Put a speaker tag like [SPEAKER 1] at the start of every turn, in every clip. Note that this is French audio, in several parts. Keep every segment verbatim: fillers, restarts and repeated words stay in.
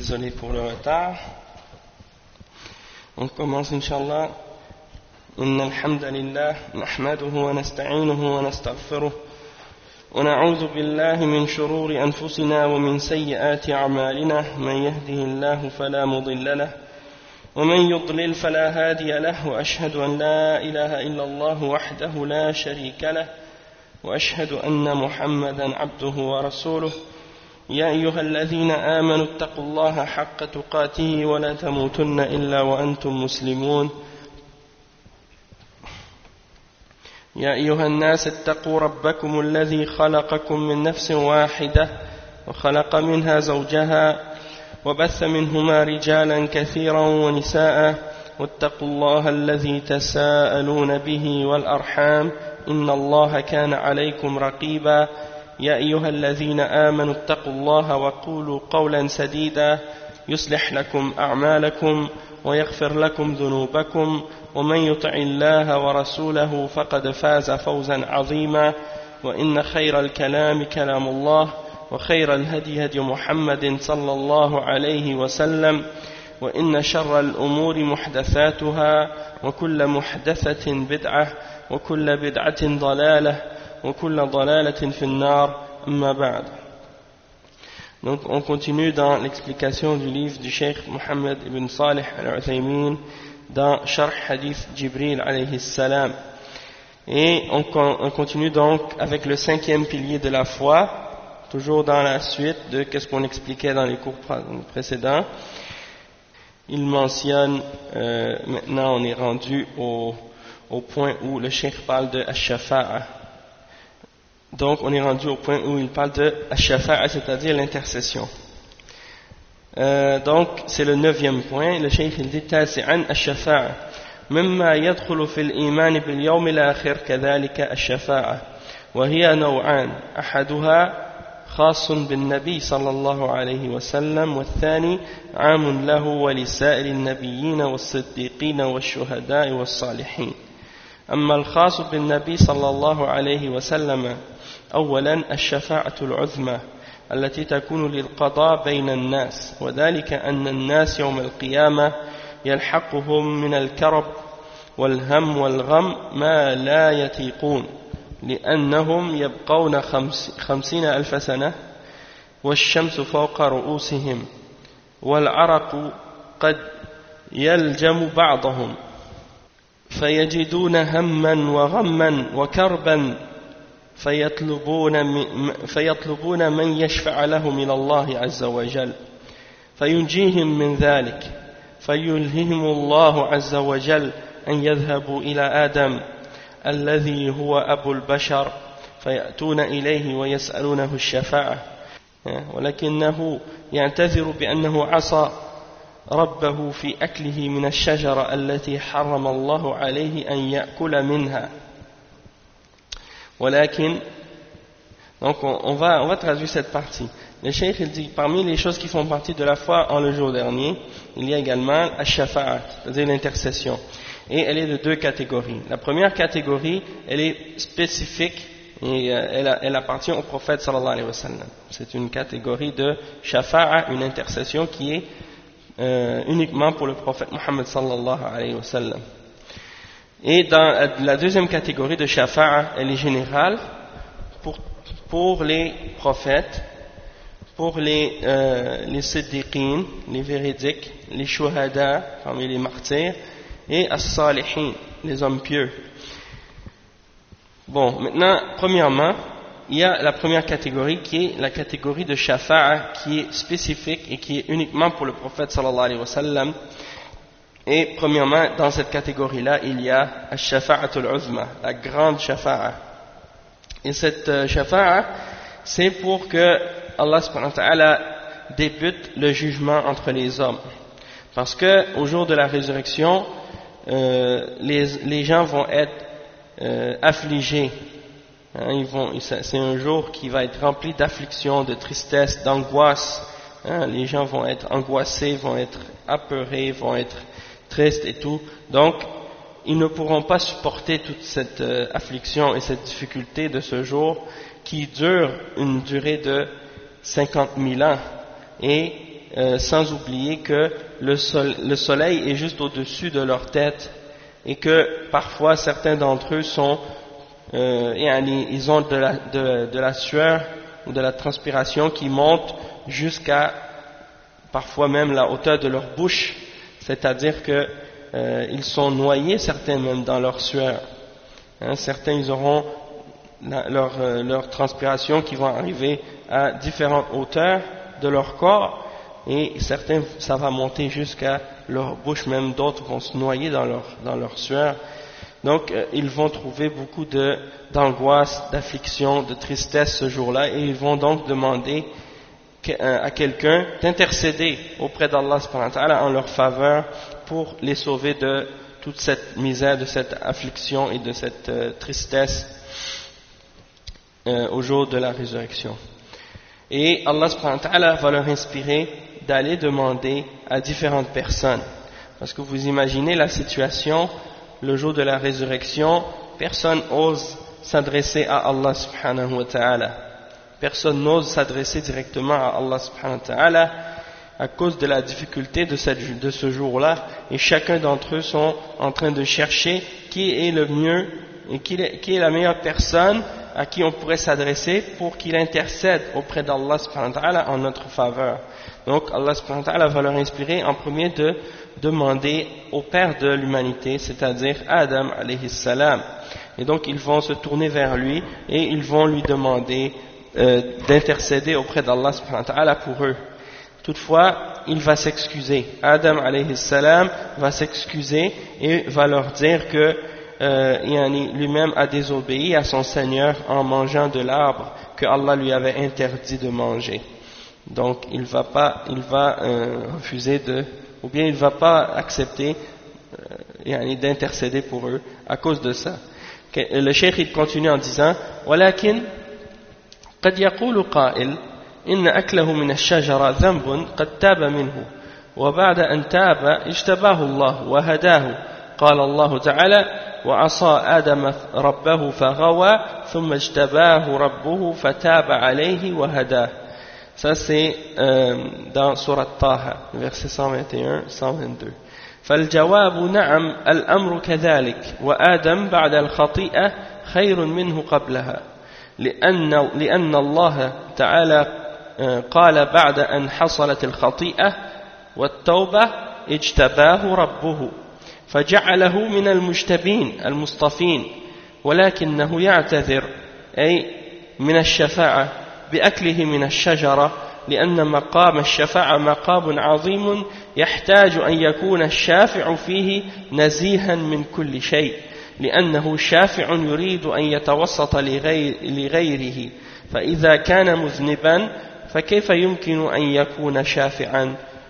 [SPEAKER 1] désolé pour le retard. On commence Inch'Allah. إن الحمد لله نحمده ونستعينه ونستغفره ونعوذ بالله من شرور أنفسنا ومن سيئات أعمالنا من يهده الله فلا مضل له ومن يضلل فلا هادي له وأشهد أن لا إله إلا الله وحده لا شريك له وأشهد أن محمدا عبده ورسوله يا أيها الذين آمنوا اتقوا الله حق تقاته ولا تموتن إلا وأنتم مسلمون يا أيها الناس اتقوا ربكم الذي خلقكم من نفس واحدة وخلق منها زوجها وبث منهما رجالا كثيرا ونساء واتقوا الله الذي تساءلون به والأرحام إن الله كان عليكم رقيبا يا أيها الذين آمنوا اتقوا الله وقولوا قولا سديدا يصلح لكم أعمالكم ويغفر لكم ذنوبكم ومن يطع الله ورسوله فقد فاز فوزا عظيما وإن خير الكلام كلام الله وخير الهدي هدي محمد صلى الله عليه وسلم وإن شر الأمور محدثاتها وكل محدثة بدعة وكل بدعة ضلالة وكل ضلالة في النار أما بعد. Donc on continue dans l'explication du livre du Cheikh Mohammed ibn Salih al-Uthaymin dans Sharh Hadith Jibril alayhi salam. Et on, on continue donc avec le cinquième pilier de la foi, toujours dans la suite de ce qu'on expliquait dans les cours précédents. Il mentionne, euh, maintenant on est rendu au, au point où le Cheikh parle de Ash-Shafa'a. Donc on est rendu au point où il parle de Ash-Shafa'a, c'est-à-dire l'intercession. Euh, donc c'est le neuvième point. Le Cheikh il dit تاسعا الشفاعة مما يدخل في الإيمان باليوم الآخر كذلك الشفاعة وهي نوعان أحدها خاص بالنبي صلى الله عليه وسلم والثاني عام له ولسائر النبيين والصديقين والشهداء والصالحين. أما الخاص بالنبي صلى الله عليه وسلم أولا الشفاعة العظمى التي تكون للقضاء بين الناس وذلك أن الناس يوم القيامة يلحقهم من الكرب والهم والغم ما لا يطيقون لأنهم يبقون خمس خمسين ألف سنة والشمس فوق رؤوسهم والعرق قد يلجم بعضهم فيجدون هما وغما وكربا فيطلبون فيطلبون من يشفع لهم إلى الله عز وجل فينجيهم من ذلك فيلههم الله عز وجل أن يذهبوا إلى آدم الذي هو أبو البشر فيأتون إليه ويسألونه الشفاعة ولكنه يعتذر بأنه عصى ربه في أكله من الشجرة التي حرم الله عليه أن يأكل منها. ولكن donc on, on va on va traduire cette partie. Le Cheikh il dit parmi les choses qui font partie de la foi en le jour dernier, il y a également Ash-Shafa'a, c'est-à-dire l'intercession. Et elle est de deux catégories. La première catégorie, elle est spécifique et elle, elle appartient au prophète sallallahu alayhi wa sallam. C'est une catégorie de Shafa'a, une intercession qui est euh, uniquement pour le prophète Muhammad sallallahu alayhi wa sallam. Et dans la deuxième catégorie de Shafa'a, elle est générale pour, pour les prophètes, pour les, euh, les siddiqin, les véridiques, les shuhada, parmi les martyrs, et as-salihin, les hommes pieux. Bon, maintenant, premièrement, il y a la première catégorie qui est la catégorie de shafa'a qui est spécifique et qui est uniquement pour le prophète sallallahu alayhi wa sallam. Et premièrement, dans cette catégorie-là, il y a ash-shafa'atul uzma, la grande shafa'a. Et cette euh, shafa'a, c'est pour que Allah subhanahu wa ta'ala débute le jugement entre les hommes. Parce que au jour de la résurrection, euh, les, les gens vont être euh, affligés. Hein, ils vont, c'est un jour qui va être rempli d'affliction, de tristesse, d'angoisse. Hein, les gens vont être angoissés, vont être apeurés, vont être tristes et tout. Donc, ils ne pourront pas supporter toute cette euh, affliction et cette difficulté de ce jour qui dure une durée de cinquante mille ans. Et euh, sans oublier que le, sol, le soleil est juste au-dessus de leur tête et que parfois certains d'entre eux sont, euh, ils ont de la, de, de la sueur ou de la transpiration qui monte jusqu'à parfois même la hauteur de leur bouche, c'est-à-dire que euh, ils sont noyés, certains même dans leur sueur. Hein, certains ils auront la, leur, euh, leur transpiration qui vont arriver à différentes hauteurs de leur corps, et certains ça va monter jusqu'à leur bouche, même d'autres vont se noyer dans leur, dans leur sueur. Donc euh, ils vont trouver beaucoup de, d'angoisse, d'affliction, de tristesse ce jour-là, et ils vont donc demander à quelqu'un d'intercéder auprès d'Allah subhanahu wa ta'ala en leur faveur pour les sauver de toute cette misère, de cette affliction et de cette euh, tristesse euh, au jour de la résurrection. Et Allah subhanahu wa ta'ala va leur inspirer d'aller demander à différentes personnes, parce que vous imaginez la situation, le jour de la résurrection, personne n'ose s'adresser à Allah subhanahu wa ta'ala. Personne n'ose s'adresser directement à Allah subhanahu wa ta'ala à cause de la difficulté de, cette, de ce jour-là, et chacun d'entre eux sont en train de chercher qui est le mieux et qui est, qui est la meilleure personne à qui on pourrait s'adresser pour qu'il intercède auprès d'Allah subhanahu wa ta'ala en notre faveur. Donc Allah subhanahu wa ta'ala va leur inspirer en premier de demander au Père de l'humanité, c'est-à-dire Adam alayhi salam. Et donc ils vont se tourner vers lui et ils vont lui demander Euh, d'intercéder auprès d'Allah subhanahu wa ta'ala pour eux. Toutefois, il va s'excuser. Adam alayhi salam va s'excuser et va leur dire que euh, lui-même a désobéi à son Seigneur en mangeant de l'arbre que Allah lui avait interdit de manger. Donc, il va pas, il va euh, refuser de, ou bien il va pas accepter euh, d'intercéder pour eux à cause de ça. Le cheikh il continue en disant, ولكن قد يقول قائل إن أكله من الشجرة ذنب قد تاب منه وبعد أن تاب اجتباه الله وهداه قال الله تعالى وعصى آدم ربه فغوى ثم اجتباه ربه فتاب عليه وهداه. Ça c'est euh, dans Surat Taha, verset cent vingt et un cent vingt-deux. فالجواب نعم الأمر كذلك وآدم بعد الخطيئة خير منه قبلها لأن, لأن الله تعالى قال بعد أن حصلت الخطيئة والتوبة اجتباه ربه فجعله من المجتبين المصطفين ولكنه يعتذر أي من الشفاعة بأكله من الشجرة لأن مقام الشفاعة مقام عظيم يحتاج أن يكون الشافع فيه نزيها من كل شيء لأنه شافع يريد أن يتوسط لغير لغيره فإذا كان مذنبا فكيف يمكن أن يكون شافعا.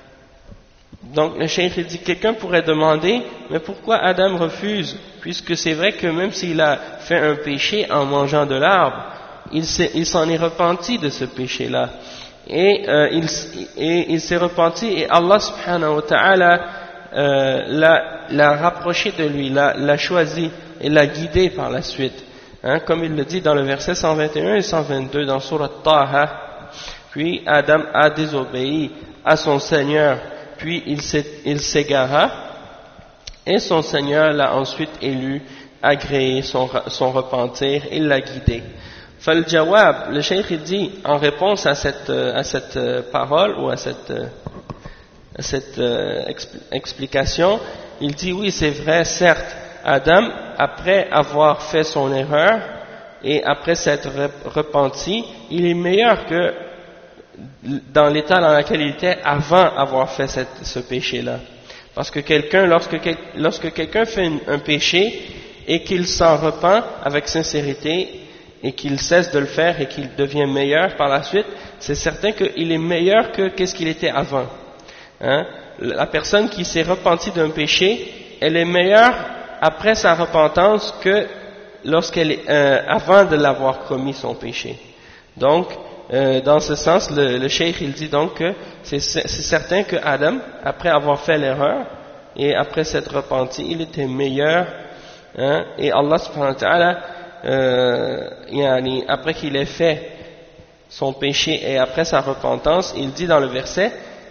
[SPEAKER 1] Donc le cheikh dit, quelqu'un pourrait demander, mais pourquoi Adam refuse, puisque c'est vrai que même s'il a fait un péché en mangeant de l'arbre, il s'en est repenti de ce péché-là, et, euh, il, et il s'est repenti, et Allah subhanahu wa ta'ala euh, l'a rapproché de lui, l'a choisi et l'a guidé par la suite, hein, comme il le dit dans le verset cent vingt et un et cent vingt-deux dans Surat Taha. Puis Adam a désobéi à son Seigneur, puis il s'égara, et son Seigneur l'a ensuite élu, agréé son, son repentir, et l'a guidé. Fal jawab, le cheikh dit en réponse à cette, à cette parole ou à cette, à cette euh, explication, il dit oui, c'est vrai, certes, Adam, après avoir fait son erreur et après s'être repenti, il est meilleur que dans l'état dans lequel il était avant avoir fait cette, ce péché-là. Parce que quelqu'un, lorsque, lorsque quelqu'un fait un péché et qu'il s'en repent avec sincérité et qu'il cesse de le faire et qu'il devient meilleur par la suite, c'est certain qu'il est meilleur que qu'est-ce qu'il était avant. Hein? La personne qui s'est repentie d'un péché, elle est meilleure après sa repentance que lorsqu'elle est, euh, avant de l'avoir commis son péché. Donc, euh, dans ce sens, le, le cheikh il dit donc que c'est certain que Adam, après avoir fait l'erreur et après s'être repenti, il était meilleur. Hein, et Allah subhanahu wa ta'ala, euh, yani, après qu'il ait fait son péché et après sa repentance, il dit dans le verset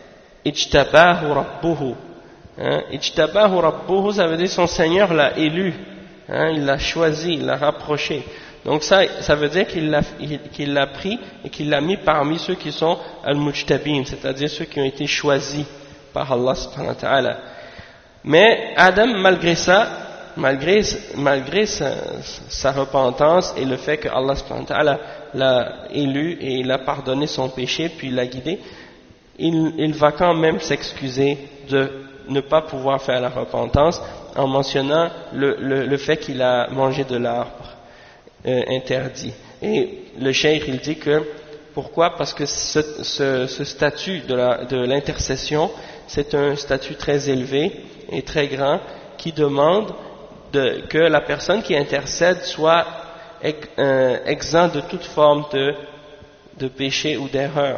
[SPEAKER 1] ijtabahu rabbuhu. Hein, ijtabahu rabbuhu, ça veut dire son Seigneur l'a élu, hein, il l'a choisi, il l'a rapproché. Donc ça, ça veut dire qu'il l'a, qu'il l'a pris et qu'il l'a mis parmi ceux qui sont al-mujtabin, c'est-à-dire ceux qui ont été choisis par Allah subhanahu wa ta'ala. Mais Adam, malgré ça, malgré, malgré sa, sa repentance et le fait que Allah subhanahu wa ta'ala l'a élu et il a pardonné son péché puis l'a guidé, il, il va quand même s'excuser de ne pas pouvoir faire la repentance en mentionnant le, le, le fait qu'il a mangé de l'arbre euh, interdit. Et le cheikh il dit que pourquoi? Parce que ce, ce, ce statut de, la, de l'intercession, c'est un statut très élevé et très grand qui demande de, que la personne qui intercède soit ex, euh, exempt de toute forme de, de péché ou d'erreur.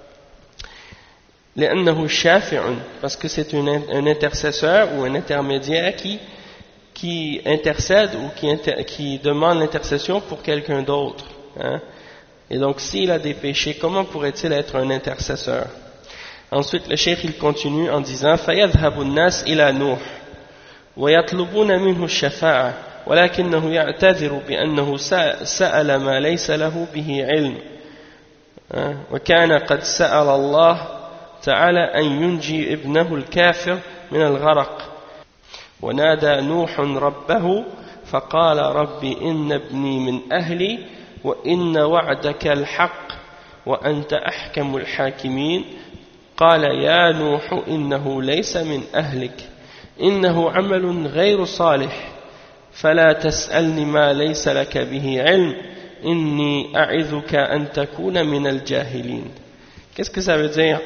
[SPEAKER 1] لأنه شافع, parce que c'est une, un intercesseur ou un intermédiaire qui, qui intercède ou qui, inter, qui demande l'intercession pour quelqu'un d'autre. Hein. Et donc s'il a des péchés, comment pourrait-il être un intercesseur? Ensuite le cheikh il continue en disant فَيَذْهَبُ النَّاسِ إِلَى نُوحٍ وَيَطْلُبُونَ مِنْهُ الشَّفَاعَةَ وَلَكِنَّهُ يَعْتَذِرُ بِأَنَّهُ سَأَلَ مَا لَيْسَ لَهُ بِهِ عِلْمٍ وَكَانَ قَدْ سَأَلَ اللَّهَ تعالى أن ينجي ابنه الكافر من الغرق ونادى نوح ربه فقال رب إن ابني من أهلي وإن وعدك الحق وأنت أحكم الحاكمين قال يا نوح إنه ليس من أهلك إنه عمل غير صالح فلا تسألني ما ليس لك به علم إني أعظك أن تكون من الجاهلين. Qu'est-ce que ça veut dire?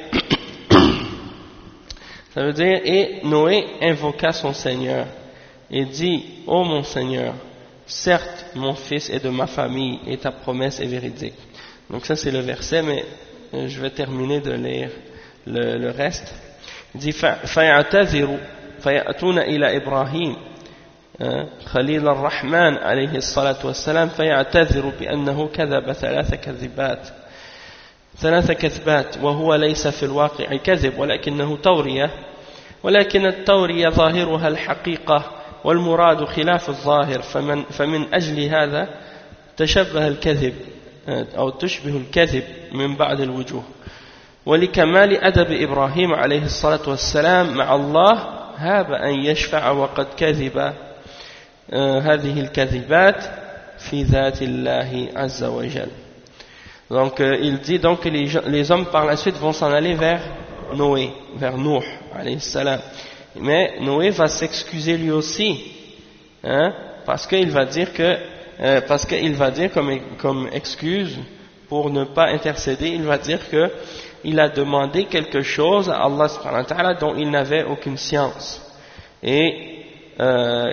[SPEAKER 1] Ça veut dire, et Noé invoqua son Seigneur et dit, ô mon Seigneur, certes mon fils est de ma famille et ta promesse est véridique. Donc ça c'est le verset, mais je vais terminer de lire le, le reste. Il dit, فَيَعْتَذِرُ فَيَأْتُونَ إِلَى إِبْرَاهِيمَ خليل الرحمن عليه الصلاة والسلام فيعتذر بأنه كذب ثلاث كذبات ثلاث كذبات وهو ليس في الواقع كذب ولكنه تورية ولكن التورية ظاهرها الحقيقة والمراد خلاف الظاهر فمن, فمن أجل هذا تشبه الكذب أو تشبه الكذب من بعض الوجوه ولكمال أدب إبراهيم عليه الصلاة والسلام مع الله هاب أن يشفع وقد كذب هذه الكذبات في ذات الله عز وجل. Donc euh, il dit donc que les, les hommes par la suite vont s'en aller vers Noé, vers Nuh alayhi salam. Mais Noé va s'excuser lui aussi, hein, parce qu'il va dire que, euh, parce qu'il va dire comme, comme excuse pour ne pas intercéder, il va dire que il a demandé quelque chose à Allah subhanahu wa ta'ala dont il n'avait aucune science. Et euh,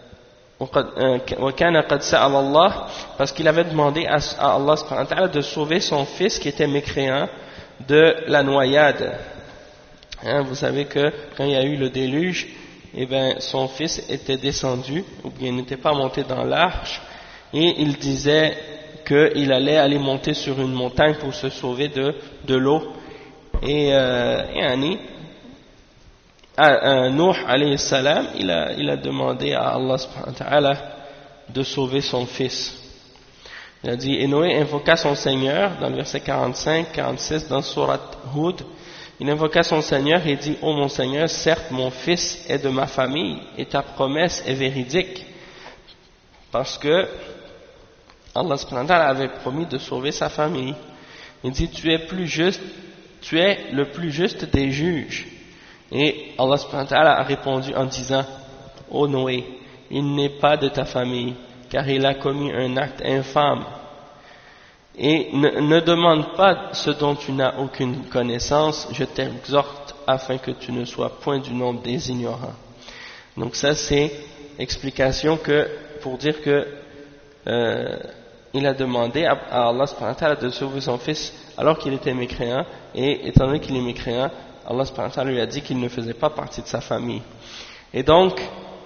[SPEAKER 1] parce qu'il avait demandé à Allah subhanahu wa ta'ala de sauver son fils qui était mécréant de la noyade. Hein, vous savez que quand il y a eu le déluge, eh ben, son fils était descendu, ou bien n'était pas monté dans l'arche, et il disait qu'il allait aller monter sur une montagne pour se sauver de, de l'eau. Et, euh, et Annie, à, à Nuh alayhi salam, il a, il a demandé à Allah subhanahu wa ta'ala de sauver son fils. Il a dit, et Noé invoqua son Seigneur, dans le verset quarante-cinq, quarante-six, dans Surat Hud, il invoqua son Seigneur et dit, ô mon Seigneur, certes mon fils est de ma famille et ta promesse est véridique. Parce que Allah subhanahu wa ta'ala avait promis de sauver sa famille. Il dit, tu es plus juste, tu es le plus juste des juges. Et Allah subhanahu wa ta'ala a répondu en disant, ô Noé, il n'est pas de ta famille, car il a commis un acte infâme. Et ne, ne demande pas ce dont tu n'as aucune connaissance, je t'exhorte afin que tu ne sois point du nombre des ignorants. Donc ça c'est explication que, pour dire que euh, il a demandé à, à Allah subhanahu wa ta'ala de sauver son fils alors qu'il était mécréant, et étant donné qu'il est mécréant, Allah subhanahu wa ta'ala lui a dit qu'il ne faisait pas partie de sa famille. Et donc,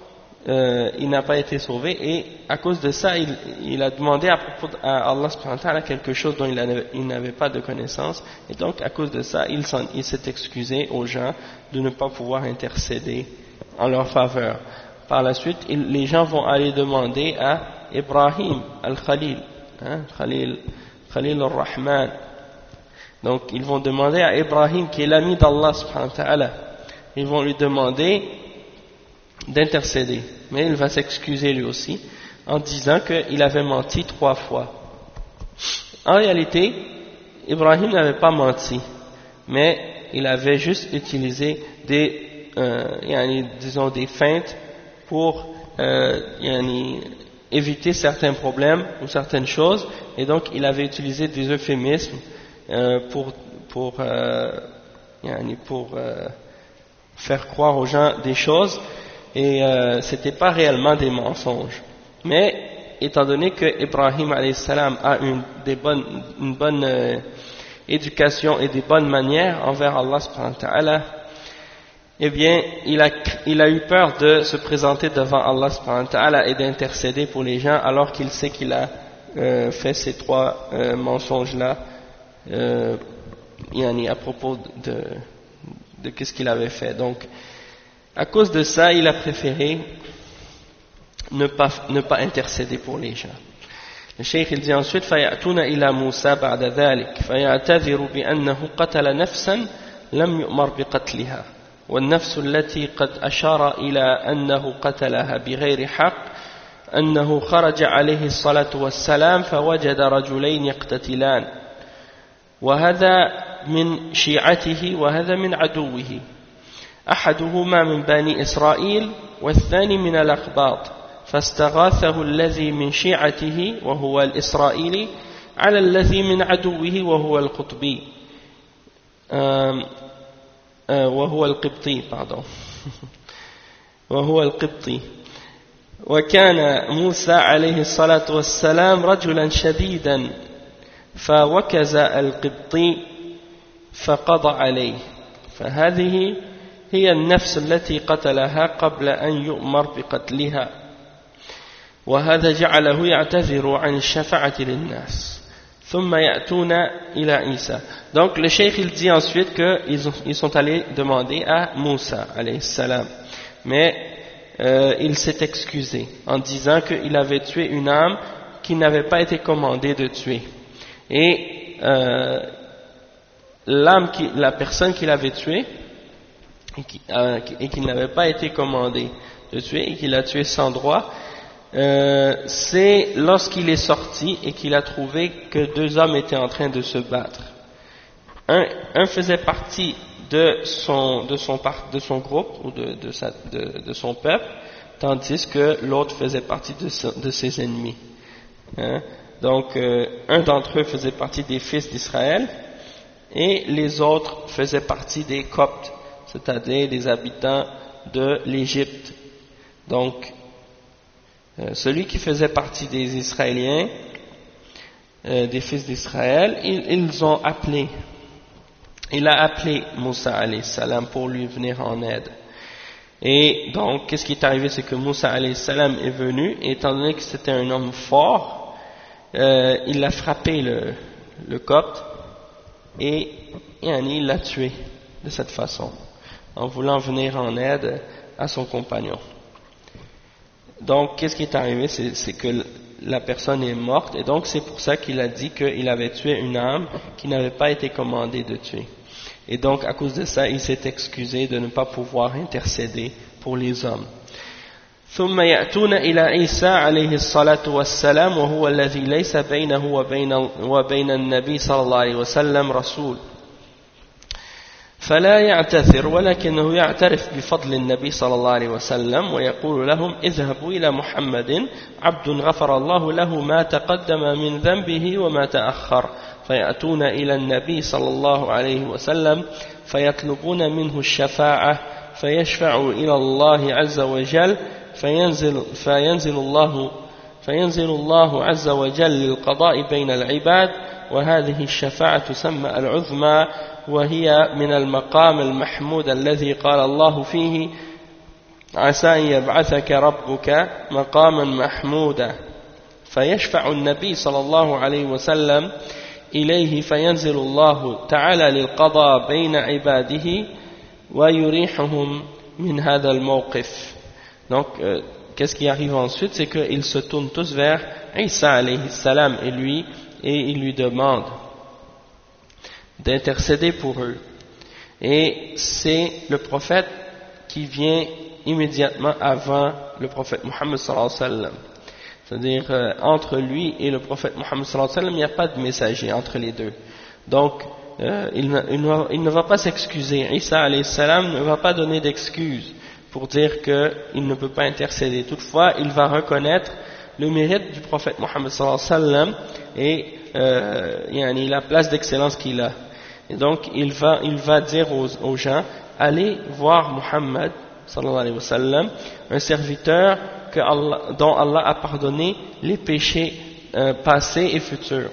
[SPEAKER 1] euh, il n'a pas été sauvé, et à cause de ça il, il a demandé à propos à Allah subhanahu wa ta'ala quelque chose dont il, avait, il n'avait pas de connaissance, et donc à cause de ça il, il s'est excusé aux gens de ne pas pouvoir intercéder en leur faveur. Par la suite il, les gens vont aller demander à Ibrahim al-Khalil, hein, Khalil, Khalil al-Rahman. Donc ils vont demander à Ibrahim, qui est l'ami d'Allah subhanahu wa ta'ala, ils vont lui demander d'intercéder, mais il va s'excuser lui aussi en disant qu'il avait menti trois fois. En réalité, Ibrahim n'avait pas menti, mais il avait juste utilisé des, euh, yani, disons des feintes pour euh, yani, éviter certains problèmes ou certaines choses, et donc il avait utilisé des euphémismes euh, pour pour euh, yani, pour euh, faire croire aux gens des choses. Et euh, ce n'était pas réellement des mensonges. Mais, étant donné que Ibrahim alayhi salam a une, des bonnes, une bonne euh, éducation et des bonnes manières envers Allah subhanahu wa ta'ala, eh bien, il a, il a eu peur de se présenter devant Allah subhanahu wa ta'ala et d'intercéder pour les gens, alors qu'il sait qu'il a euh, fait ces trois euh, mensonges-là euh, à propos de, de, de qu'est-ce qu'il avait fait. Donc, à cause de ça, il a préféré ne pas, ne pas intercéder pour les gens. Le cheikh il dit ensuite فَيَأْتُونَ إِلَى مُوسَى بَعْدَ ذَلك فَيَعْتَذِرُ بِأَنَّهُ قَتَلَ نَفْسًا لَمْ يُؤْمَرْ بِقَتْلِهَا والنفس التي قد أشار إلى أنه قتلها بغير حق أنه خرج عليه الصلاة والسلام فوجد رجلين يقتتلان وهذا من شيعته وهذا من عدوه أحدهما من بني إسرائيل والثاني من الأقباط فاستغاثه الذي من شيعته وهو الإسرائيلي على الذي من عدوه وهو القطبي وهو القبطي pardon وهو القبطي وكان موسى عليه الصلاة والسلام رجلا شديدا فوكز القبطي فقضى عليه فهذه هي النفس التي قتلها قبل أن يؤمر بقتلها وهذا جعله يعتذر عن الشفاعة للناس ثم يأتون إلى عيسى. Donc le cheikh il dit ensuite qu'ils ils sont allés demander à Moussa alayhi salam, mais euh, il s'est excusé en disant qu'il avait tué une âme qui n'avait pas été commandée de tuer, et euh, l'âme qui, la personne qu'il avait tuée et qui, euh, et qui n'avait pas été commandé de tuer et qu'il a tué sans droit, euh, c'est lorsqu'il est sorti et qu'il a trouvé que deux hommes étaient en train de se battre. Un, un faisait partie de son, de son, de son groupe ou de, de, sa, de, de son peuple, tandis que l'autre faisait partie de, de ses ennemis. Hein? Donc euh, un d'entre eux faisait partie des fils d'Israël et les autres faisaient partie des Coptes, c'est-à-dire des habitants de l'Égypte. Donc, euh, celui qui faisait partie des Israéliens, euh, des fils d'Israël, ils, ils ont appelé, il a appelé Moussa alayhi salam pour lui venir en aide. Et donc, qu'est-ce qui est arrivé, c'est que Moussa alayhi salam est venu, et étant donné que c'était un homme fort, euh, il a frappé le, le Copte, et, et il l'a tué de cette façon, en voulant venir en aide à son compagnon. Donc, qu'est-ce qui est arrivé, c'est, c'est que la personne est morte, et donc c'est pour ça qu'il a dit qu'il avait tué une âme qui n'avait pas été commandée de tuer. Et donc, à cause de ça, il s'est excusé de ne pas pouvoir intercéder pour les hommes. ثم يأتون إلى عيسى عليه الصلاة والسلام وهو الذي ليس بينه وبين, وبين النبي صلى الله عليه وسلم رسول فلا يعتذر ولكنه يعترف بفضل النبي صلى الله عليه وسلم ويقول لهم اذهبوا إلى محمد عبد غفر الله له ما تقدم من ذنبه وما تأخر فيأتون إلى النبي صلى الله عليه وسلم فيطلبون منه الشفاعة فيشفع إلى الله عز وجل فينزل, فينزل الله فينزل الله عز وجل للقضاء بين العباد وهذه الشفاعة تسمى العظمى وهي من المقام المحمود الذي قال الله فيه عسى أن يبعثك ربك مقاما محمودا فيشفع النبي صلى الله عليه وسلم إليه فينزل الله تعالى للقضاء بين عباده ويريحهم من هذا الموقف. Donc euh, qu'est-ce qui arrive ensuite, c'est qu'ils se tournent tous vers Isa alayhi salam et lui, et ils lui demandent d'intercéder pour eux. Et c'est le prophète qui vient immédiatement avant le prophète Muhammad sallallahu alayhi wa sallam. C'est-à-dire, euh, entre lui et le prophète Muhammad sallallahu alayhi wa sallam, il n'y a pas de messager entre les deux. Donc, euh, il, ne, il, ne, il ne va pas s'excuser. Isa alayhi salam ne va pas donner d'excuses pour dire qu'il ne peut pas intercéder. Toutefois, il va reconnaître le mérite du prophète Muhammad sallallahu alayhi wa sallam et euh, yani, la place d'excellence qu'il a. Et donc, il va, il va dire aux, aux gens, allez voir Muhammad sallallahu alayhi wa sallam, un serviteur que Allah, dont Allah a pardonné les péchés euh, passés et futurs.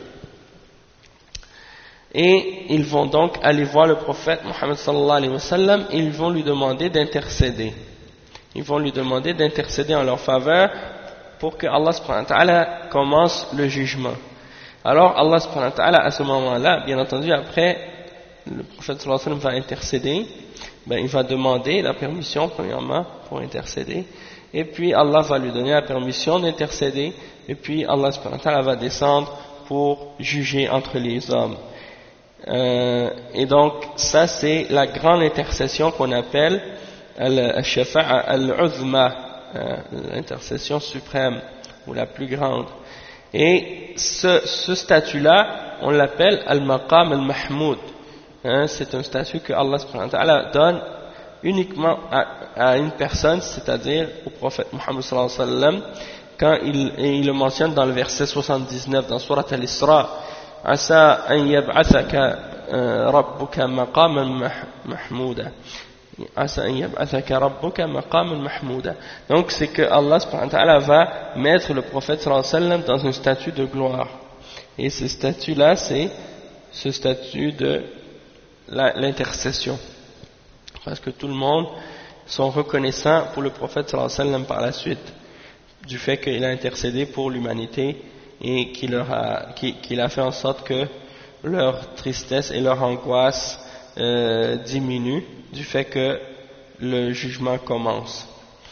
[SPEAKER 1] Et ils vont donc aller voir le prophète Muhammad sallallahu alayhi wa sallam et ils vont lui demander d'intercéder. Ils vont lui demander d'intercéder en leur faveur pour que Allah subhanahu wa ta'ala commence le jugement. Alors Allah subhanahu wa ta'ala à ce moment-là, bien entendu après le prophète sallallahu alayhi wa sallam va intercéder, ben, il va demander la permission premièrement pour intercéder, et puis Allah va lui donner la permission d'intercéder, et puis Allah subhanahu wa ta'ala va descendre pour juger entre les hommes. Euh, et donc ça c'est la grande intercession qu'on appelle al-shafa'a al-uzma, euh, l'intercession suprême ou la plus grande. Et ce, ce statut-là on l'appelle al-maqam al-mahmoud. Hein, c'est un statut que Allah subhanahu wa ta'ala donne uniquement à, à une personne, c'est-à-dire au prophète Muhammad sallallahu alayhi wa sallam, quand il, et il le mentionne dans le verset soixante-dix-neuf dans Surat Al-Isra, Asa an yab'athaka rabbuka maqaman mahmouda. Asa an yab'athaka rabbuka maqaman mahmouda. Donc c'est que Allah subhanahu wa ta'ala va mettre le prophète sallallahu alayhi wa sallam dans un statut de gloire. Et ce statut-là, c'est ce statut de l'intercession. Parce que tout le monde sont reconnaissants pour le prophète sallallahu alayhi wa sallam par la suite, du fait qu'il a intercédé pour l'humanité et qu'il leur a, qu'il a fait en sorte que leur tristesse et leur angoisse euh, diminuent du fait que le jugement commence.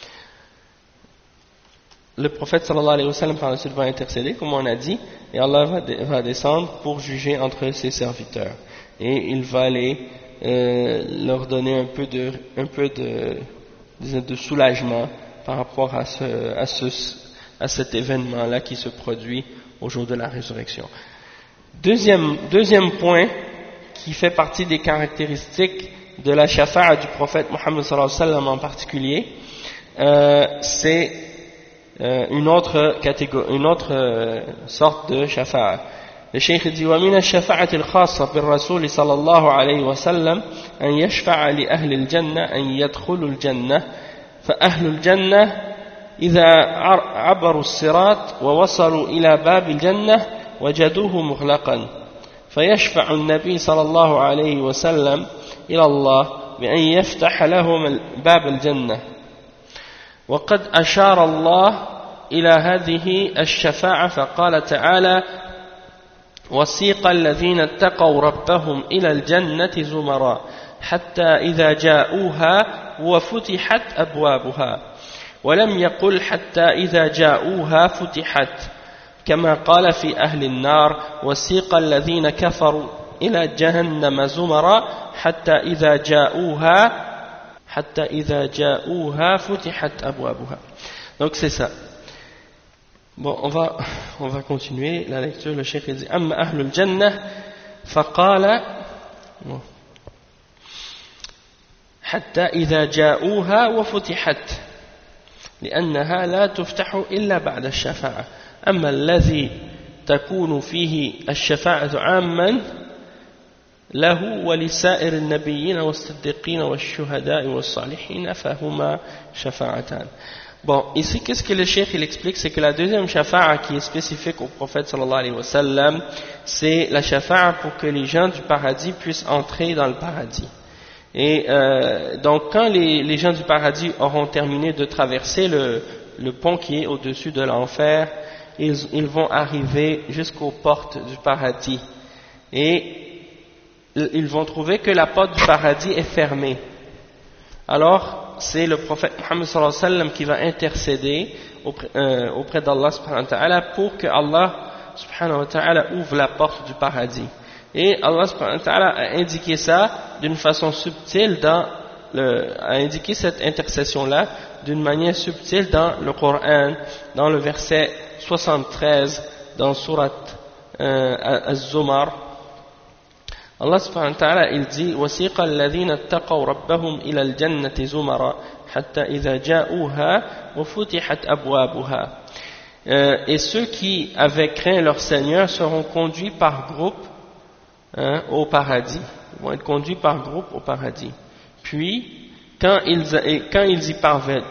[SPEAKER 1] Le prophète sallallahu alayhi wa sallam par la suite va intercéder, comme on a dit, et Allah va, va descendre pour juger entre ses serviteurs. Et il va les, euh, leur donner un peu de, un peu de, de soulagement par rapport à, ce, à, ce, à cet événement-là qui se produit au jour de la résurrection. Deuxième, deuxième point qui fait partie des caractéristiques de la shafa'a du prophète Muhammad sallallahu alayhi wa sallam en particulier, euh, c'est euh, une autre catégorie, une autre euh, sorte de shafa'a. Le cheikh dit ومن الشفاعة الخاصة بالرسول صلى الله عليه وسلم أن يشفع لأهل الجنة أن يدخلوا الجنة فأهل الجنة إذا عبروا الصراط ووصلوا إلى باب الجنة وجدوه مغلقا فيشفع النبي صلى الله عليه وسلم إلى الله بأن يفتح لهم باب الجنة وقد أشار الله إلى هذه الشفاعة فقال تعالى وسيق الذين اتقوا ربهم إلى الجنة زمرا حتى إذا جاءوها وفتحت أبوابها ولم يقل حتى إذا جاءوها فتحت كما قال في أهل النار وسيق الذين كفروا إلى جهنم زمرا حتى إذا جاءوها حتى إذا جاءوها فتحت أبوابها. Donc c'est ça. Bon, on va, on va continuer la lecture. Le cheikh dit أما أهل الجنة فقال حتى إذا جاءوها وفتحت لأنها لا تفتح إلا بعد الشفاعة أما الذي تكون فيه الشفاعة عاما له ولسائر النبيين والصديقين والشهداء والصالحين فهما شفاعتان. Bon, ici, qu'est-ce que le cheikh il explique, c'est que la deuxième shafa'a qui est spécifique au prophète sallallahu alayhi wa sallam, c'est la shafa'a pour que les gens du paradis puissent entrer dans le paradis. Et euh, donc quand les, les gens du paradis auront terminé de traverser le, le pont qui est au-dessus de l'enfer, ils, ils vont arriver jusqu'aux portes du paradis. Et ils vont trouver que la porte du paradis est fermée. Alors, c'est le prophète Muhammad sallallahu alayhi wa sallam qui va intercéder auprès, euh, auprès d'Allah subhanahu wa ta'ala pour que Allah subhanahu wa ta'ala ouvre la porte du paradis. Et Allah subhanahu wa ta'ala a indiqué ça d'une façon subtile dans le, a indiqué cette intercession-là d'une manière subtile dans le Coran, dans le verset soixante-treize, dans Surat euh, Az-Zumar. Allah subhanahu wa ta'ala il dit وَسِيقَ الَّذِينَ اتَّقَوْا رَبَّهُمْ إِلَى الْجَنَّةِ زُمَرًا حَتَّى إِذَا جَاءُوهَا وَفُتِحَتْ أَبْوَابُهَا. Et ceux qui avaient craint leur Seigneur seront conduits par groupe hein, au paradis. Ils vont être conduits par groupe au paradis. Puis, quand ils, quand ils y parviendront,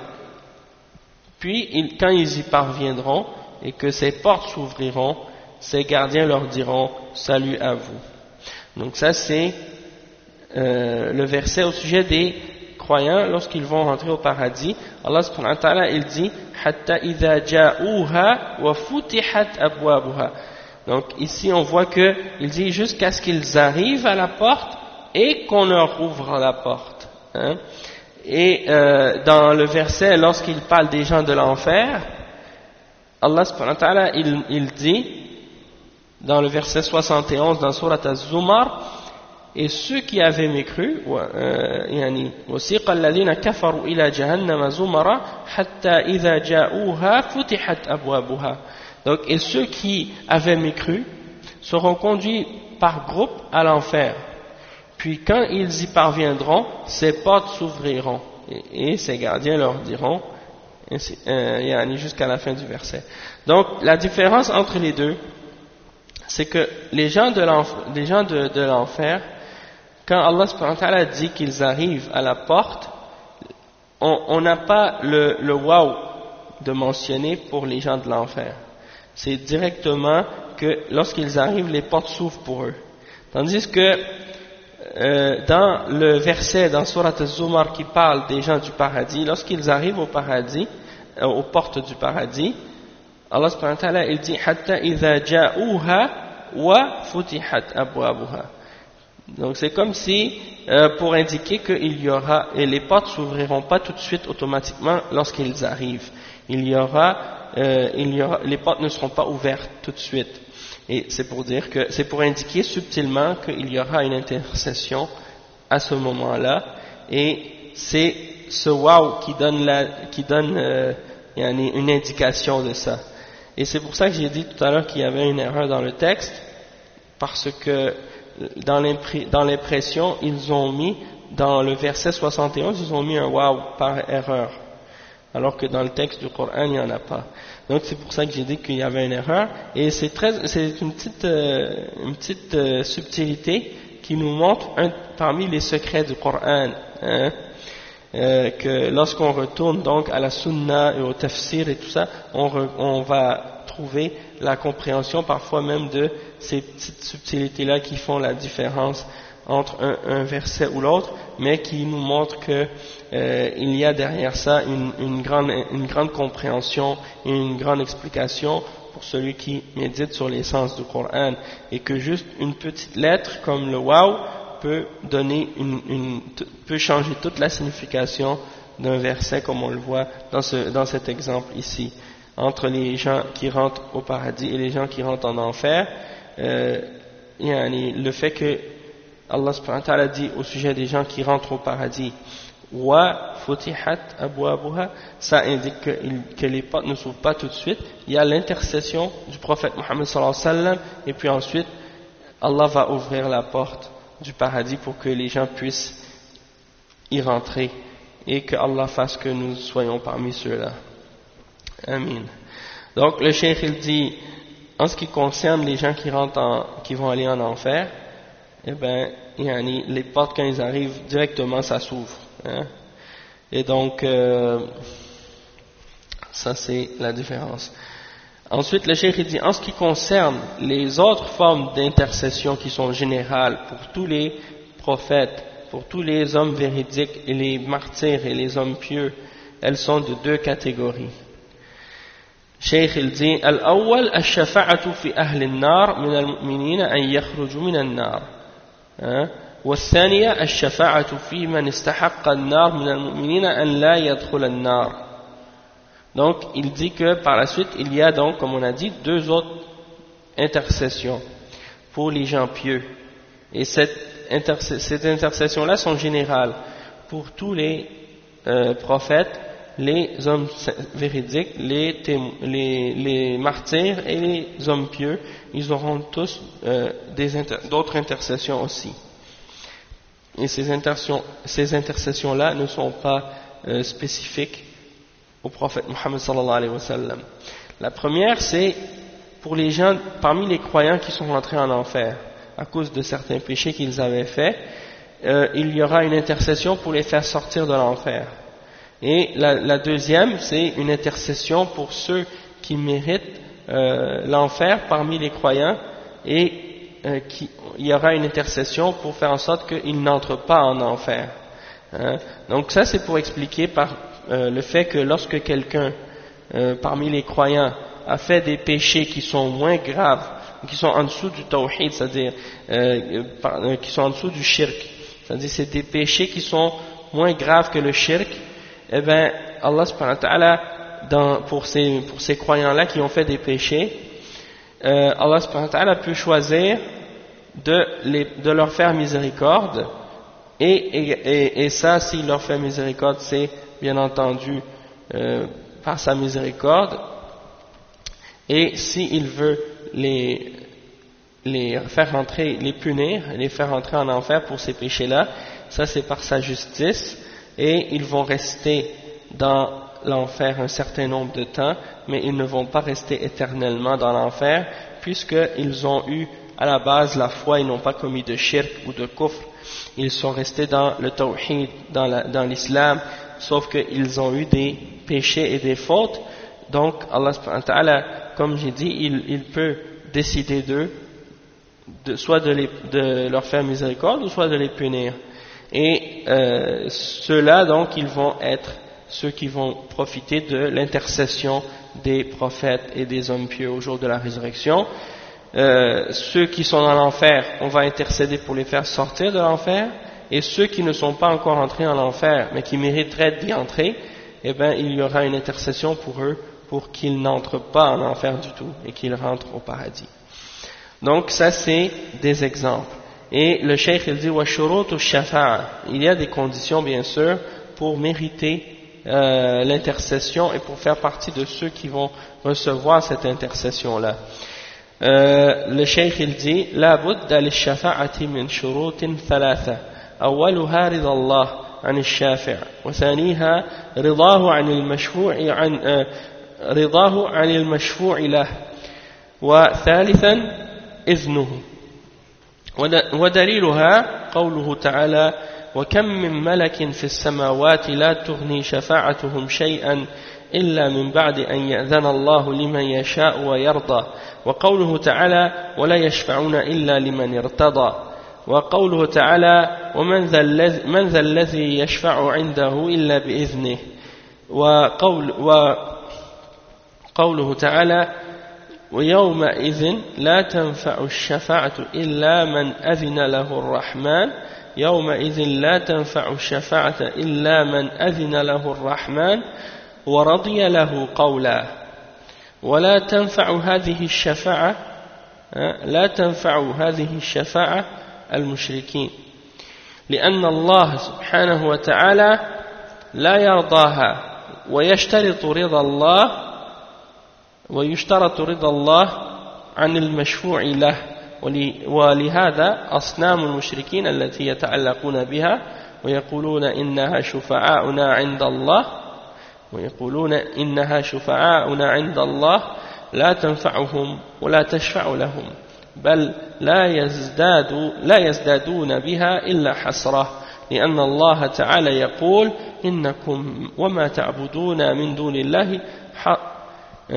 [SPEAKER 1] puis ils, quand ils y parviendront et que ces portes s'ouvriront, ces gardiens leur diront salut à vous. Donc ça c'est euh, le verset au sujet des croyants lorsqu'ils vont rentrer au paradis. Allah subhanahu wa ta'ala il dit hatta idha ja'uha wa futihat abwabuha. Donc ici on voit que il dit jusqu'à ce qu'ils arrivent à la porte et qu'on leur ouvre la porte. Hein. Et euh, dans le verset lorsqu'il parle des gens de l'enfer, Allah subhanahu wa ta'ala il, il dit dans le verset soixante et onze dans Surat Az-Zumar, et ceux qui avaient mécru, yani وَسِيقَ الَّذِينَ كَفَرُوا إِلَى جَهَنَّمَ زُمَرًا حَتَّى إِذَا جَاءُوهَا فُتِحَتْ أَبْوَابُهَا. Donc, et ceux qui avaient mécru seront conduits par groupe à l'enfer. Puis quand ils y parviendront, ces portes s'ouvriront et, et ces gardiens leur diront, euh, yani jusqu'à la fin du verset. Donc, la différence entre les deux, c'est que les gens de l'enfer, les gens de, de l'enfer, quand Allah subhanahu wa ta'ala dit qu'ils arrivent à la porte, on n'a pas le, le wow de mentionner pour les gens de l'enfer. C'est directement que lorsqu'ils arrivent, les portes s'ouvrent pour eux. Tandis que euh, dans le verset dans Surat Az-Zumar qui parle des gens du paradis, lorsqu'ils arrivent au paradis, euh, aux portes du paradis, Allah subhanahu wa ta'ala il dit hatta idha ja'uha wa futihat abwabuha. Donc c'est comme si euh, pour indiquer qu'il y aura et les portes s'ouvriront pas tout de suite automatiquement lorsqu'ils arrivent. Il y aura, euh, il y aura les portes ne seront pas ouvertes tout de suite. Et c'est pour dire que c'est pour indiquer subtilement qu'il y aura une intercession à ce moment-là. Et c'est ce wow qui donne la, qui donne euh, une indication de ça. Et c'est pour ça que j'ai dit tout à l'heure qu'il y avait une erreur dans le texte, parce que dans l'impression, ils ont mis, dans le verset soixante et onze, ils ont mis un wow par erreur, alors que dans le texte du Coran, il n'y en a pas. Donc c'est pour ça que j'ai dit qu'il y avait une erreur, et c'est très, c'est une petite, euh, une petite euh, subtilité qui nous montre un, parmi les secrets du Coran, hein. Euh, que lorsqu'on retourne donc à la sunna et au tafsir et tout ça, on, re, on va trouver la compréhension parfois même de ces petites subtilités-là qui font la différence entre un, un verset ou l'autre, mais qui nous montrent que euh, il y a derrière ça une, une, grande, une grande compréhension et une grande explication pour celui qui médite sur l'essence du Coran, et que juste une petite lettre comme le waouh peut donner une, une, peut changer toute la signification d'un verset, comme on le voit dans, ce, dans cet exemple ici, entre les gens qui rentrent au paradis et les gens qui rentrent en enfer. Euh, le fait que Allah subhanahu wa ta'ala dit au sujet des gens qui rentrent au paradis wa futihat abwabuha, ça indique que, que les portes ne s'ouvrent pas tout de suite. Il y a l'intercession du prophète Muhammad sallallahu alayhi wa sallam, et puis ensuite Allah va ouvrir la porte du paradis pour que les gens puissent y rentrer, et que Allah fasse que nous soyons parmi ceux-là. Amin. Donc le cheikh il dit, en ce qui concerne les gens qui rentrent en, qui vont aller en enfer, eh ben, yani, les portes quand ils arrivent directement ça s'ouvre, hein? Et donc euh, ça c'est la différence. Ensuite, le cheikh dit, en ce qui concerne les autres formes d'intercession qui sont générales pour tous les prophètes pour tous les hommes véridiques et les martyrs et les hommes pieux, elles sont de deux catégories. Cheikh il dit الأول الشفاعة في أهل النار من المؤمنين أن يخرجوا من النار والثانية الشفاعة في من استحق النار من المؤمنين أن لا يدخل النار. Donc il dit que par la suite il y a donc, comme on a dit, deux autres intercessions pour les gens pieux, et cette, interc- cette intercession là sont générales pour tous les euh, prophètes, les hommes véridiques, les, témo- les, les martyrs et les hommes pieux. Ils auront tous euh, des inter- d'autres intercessions aussi. Et ces, intercessions, ces intercessions-là ne sont pas euh, spécifiques au prophète Muhammad sallallahu alayhi wa sallam. La première, c'est pour les gens parmi les croyants qui sont rentrés en enfer à cause de certains péchés qu'ils avaient faits. Euh, il y aura une intercession pour les faire sortir de l'enfer. Et la, la deuxième, c'est une intercession pour ceux qui méritent euh, l'enfer parmi les croyants, et euh, qui, il y aura une intercession pour faire en sorte qu'ils n'entrent pas en enfer. Hein? Donc ça, c'est pour expliquer par euh, le fait que lorsque quelqu'un euh, parmi les croyants a fait des péchés qui sont moins graves, qui sont en dessous du tawhid, c'est-à-dire euh, euh, qui sont en dessous du shirk, c'est-à-dire c'est des péchés qui sont moins graves que le shirk, eh bien, Allah subhanahu wa ta'ala, dans, pour ces, pour ces croyants-là qui ont fait des péchés, euh, Allah subhanahu wa ta'ala peut choisir de, les, de leur faire miséricorde, et, et, et, et ça, s'il leur fait miséricorde, c'est bien entendu euh, par sa miséricorde, et s'il veut les, les faire rentrer, les punir, les faire rentrer en enfer pour ces péchés-là, ça c'est par sa justice, et ils vont rester dans l'enfer un certain nombre de temps, mais ils ne vont pas rester éternellement dans l'enfer, puisqu'ils ont eu à la base la foi, ils n'ont pas commis de shirk ou de kufr, ils sont restés dans le tawhid, dans, la, dans l'islam, sauf qu'ils ont eu des péchés et des fautes. Donc Allah subhanahu wa ta'ala, comme j'ai dit, il, il peut décider d'eux, de, soit de, les, de leur faire miséricorde ou soit de les punir. Et euh, ceux-là, donc, ils vont être ceux qui vont profiter de l'intercession des prophètes et des hommes pieux au jour de la résurrection. Euh, ceux qui sont dans l'enfer, on va intercéder pour les faire sortir de l'enfer, et ceux qui ne sont pas encore entrés en l'enfer, mais qui mériteraient d'y entrer, eh bien, il y aura une intercession pour eux, pour qu'ils n'entrent pas en enfer du tout, et qu'ils rentrent au paradis. Donc, ça, c'est des exemples. Et le cheikh il dit wa shurutu shafa'a, il y a des conditions bien sûr pour mériter euh, l'intercession et pour faire partie de ceux qui vont recevoir cette intercession là. Euh, le cheikh il dit la budda lish-shafa'ati min shurutin thalatha awwaluha ridha Allah 'an ash-shafi' wa thaniha ridahu 'an al-mashfu' 'an ridahu 'an al-mashfu' lahu wa thalithan idhnuhu. ودليلها قوله تعالى وكم من ملك في السماوات لا تغني شفاعتهم شيئا إلا من بعد أن يأذن الله لمن يشاء ويرضى وقوله تعالى ولا يشفعون إلا لمن ارتضى وقوله تعالى ومن ذا الذي, من ذا الذي يشفع عنده إلا بإذنه وقول وقوله تعالى ويومئذ لا تنفع الشفاعة إلا من أذن له الرحمن يومئذ لا تنفع الشفاعة إلا من أذن له الرحمن ورضي له قولا ولا تنفع هذه الشفاعة لا تنفع هذه الشفاعة المشركين لأن الله سبحانه وتعالى لا يرضاها ويشترط رضا الله ويشترط رضا الله عن المشفوع له ولهذا أصنام المشركين التي يتعلقون بها ويقولون إنها شفعاؤنا عند الله ويقولون إنها شفعاؤنا عند الله لا تنفعهم ولا تشفع لهم بل لا يزداد لا يزدادون بها إلا حسرة لأن الله تعالى يقول إنكم وما تعبدون من دون الله حق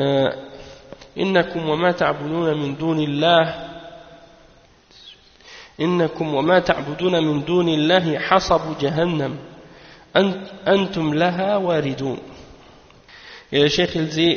[SPEAKER 1] إنكم وما تعبدون من دون الله إنكم وما تعبدون من دون الله حصب جهنم أنتم لها واردون. Et le cheikh il dit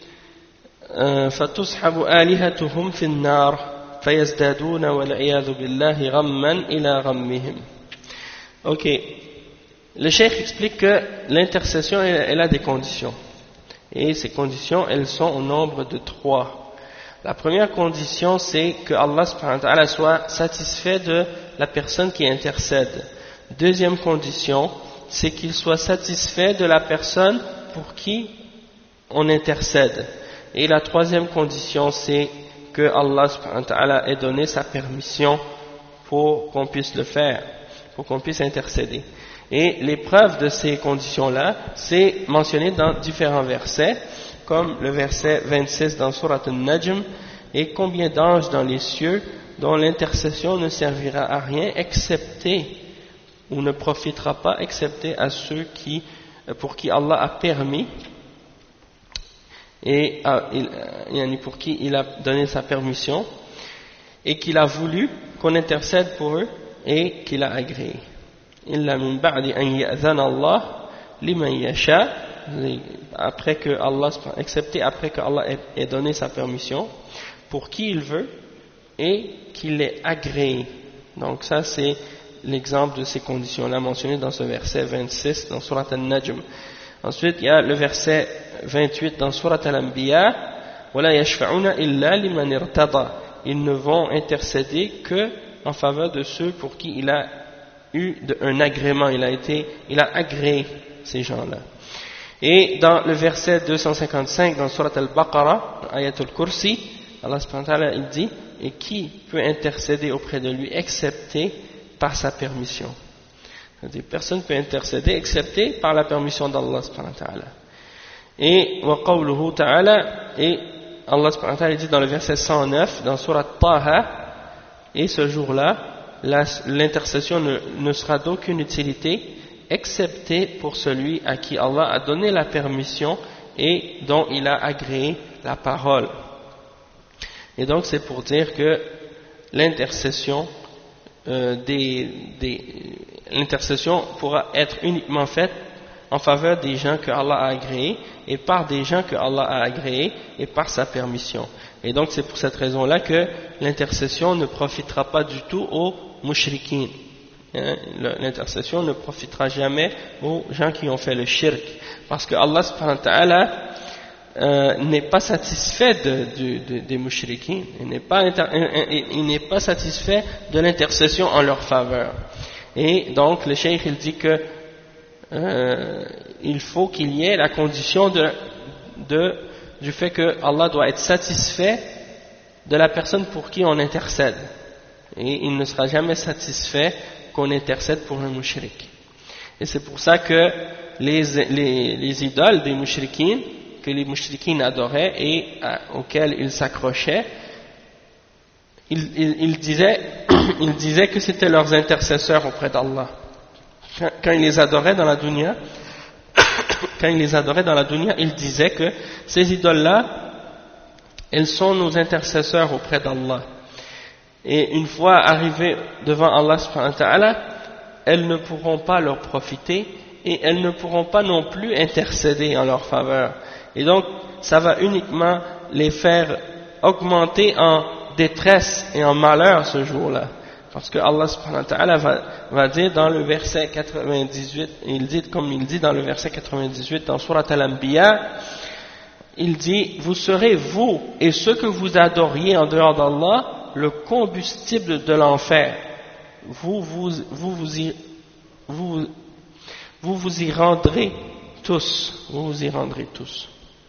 [SPEAKER 1] فتصحب آلهتهم في النار فيزدادون والعياذ بالله غما إلى غمهم. Ok, le cheikh explique que l'intercession elle, elle a des conditions et ces conditions elles sont au nombre de trois. La première condition c'est que Allah subhanahu wa ta'ala soit satisfait de la personne qui intercède. Deuxième condition c'est qu'il soit satisfait de la personne pour qui on intercède. Et la troisième condition c'est que Allah subhanahu wa ta'ala ait donné sa permission pour qu'on puisse le faire, pour qu'on puisse intercéder. Et les preuves de ces conditions-là, c'est mentionné dans différents versets, comme le verset vingt-six dans Surat An-Najm, et combien d'anges dans les cieux dont l'intercession ne servira à rien excepté, ou ne profitera pas excepté à ceux qui, pour qui Allah a permis, et pour qui il a donné sa permission, et qu'il a voulu qu'on intercède pour eux, et qu'il a agréé. إلا من بعد أن يأذن الله لمن يشاء, après que Allah, excepté après que Allah ait donné sa permission pour qui il veut et qu'il l'ait agréé. Donc ça c'est l'exemple de ces conditions-là mentionnées dans ce verset vingt-six dans Surat An-Najm. Ensuite il y a le verset vingt-huit dans Surat Al-Anbiya, ولا يشفعون إلا لمن ارتضى, ils ne vont intercéder que en faveur de ceux pour qui il a eu un agrément, il a été, il a agréé ces gens-là. Et dans le verset deux cent cinquante-cinq dans Surat Al-Baqarah, Ayatul Kursi, Allah subhanahu wa ta'ala il dit, et qui peut intercéder auprès de lui excepté par sa permission. C'est-à-dire personne ne peut intercéder excepté par la permission d'Allah subhanahu wa ta'ala. Et wa qawluhu ta'ala, et Allah subhanahu wa ta'ala dit dans le verset cent neuf dans Surat Taha, et ce jour-là l'intercession ne, ne sera d'aucune utilité excepté pour celui à qui Allah a donné la permission et dont il a agréé la parole. Et donc c'est pour dire que l'intercession euh, des, des, l'intercession pourra être uniquement faite en faveur des gens que Allah a agréés et par des gens que Allah a agréés et par sa permission. Et donc c'est pour cette raison-là que l'intercession ne profitera pas du tout aux mushrikeen. Hein, l'intercession ne profitera jamais aux gens qui ont fait le shirk. Parce que Allah subhanahu wa ta'ala euh, n'est pas satisfait de, de, de, des mushrikeen. Il n'est pas, il n'est pas satisfait de l'intercession en leur faveur. Et donc le cheikh il dit que euh, il faut qu'il y ait la condition de, de, du fait que Allah doit être satisfait de la personne pour qui on intercède. Et il ne sera jamais satisfait qu'on intercède pour un mushrik. Et c'est pour ça que les, les, les idoles des mushrikines, que les mushrikines adoraient et à, auxquelles ils s'accrochaient, ils, ils, ils, disaient, ils disaient que c'était leurs intercesseurs auprès d'Allah. Quand, quand ils les adoraient dans la dunya, quand ils les adoraient dans la dunya, ils disaient que ces idoles-là, elles sont nos intercesseurs auprès d'Allah. Et une fois arrivées devant Allah subhanahu wa ta'ala, elles ne pourront pas leur profiter et elles ne pourront pas non plus intercéder en leur faveur. Et donc, ça va uniquement les faire augmenter en détresse et en malheur ce jour-là. Parce que Allah subhanahu wa ta'ala va, va dire dans le verset quatre-vingt-dix-huit, il dit, comme il dit dans le verset quatre-vingt-dix-huit dans Surat Al-Anbiya, il dit, vous serez vous et ceux que vous adoriez en dehors d'Allah le combustible de l'enfer. Vous vous, vous, vous, y, vous, vous vous y rendrez tous. Vous vous y rendrez tous.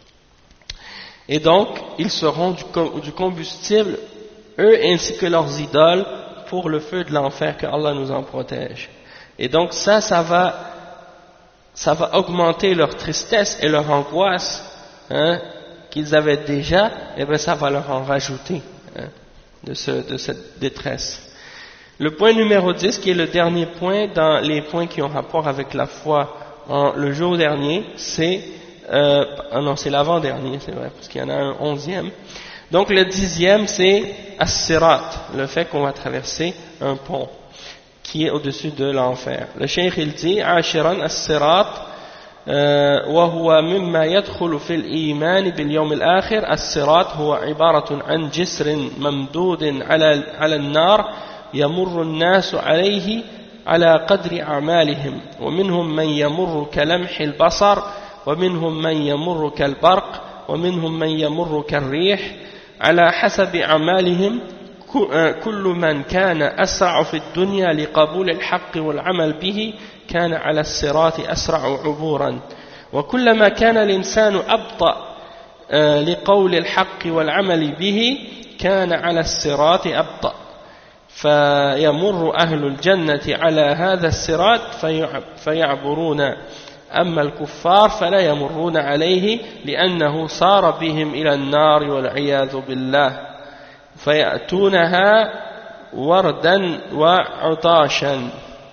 [SPEAKER 1] Et donc, ils seront du, du combustible, eux ainsi que leurs idoles, pour le feu de l'enfer, que Allah nous en protège. Et donc ça, ça va, ça va augmenter leur tristesse et leur angoisse, hein, qu'ils avaient déjà, et bien ça va leur en rajouter. Hein. De, ce, de cette détresse. Le point numéro dix, qui est le dernier point dans les points qui ont rapport avec la foi en le jour dernier, c'est euh, ah non, c'est l'avant-dernier, c'est vrai, parce qu'il y en a un onzième. Donc le dixième, c'est as-sirat, le fait qu'on va traverser un pont qui est au-dessus de l'enfer. Le cheikh il dit عاشرا الصراط وهو مما يدخل في الإيمان باليوم الآخر. الصراط هو عبارة عن جسر ممدود على على النار يمر الناس عليه على قدر أعمالهم ومنهم من يمر كلمح البصر ومنهم من يمر كالبرق ومنهم من يمر كالريح على حسب أعمالهم. كل من كان أسرع في الدنيا لقبول الحق والعمل به كان على الصراط أسرع عبورا وكلما كان الإنسان أبطأ لقول الحق والعمل به كان على الصراط أبطأ فيمر أهل الجنة على هذا الصراط فيعبرون أما الكفار فلا يمرون عليه لأنه صار بهم إلى النار والعياذ بالله فيأتونها وردا وعطاشا.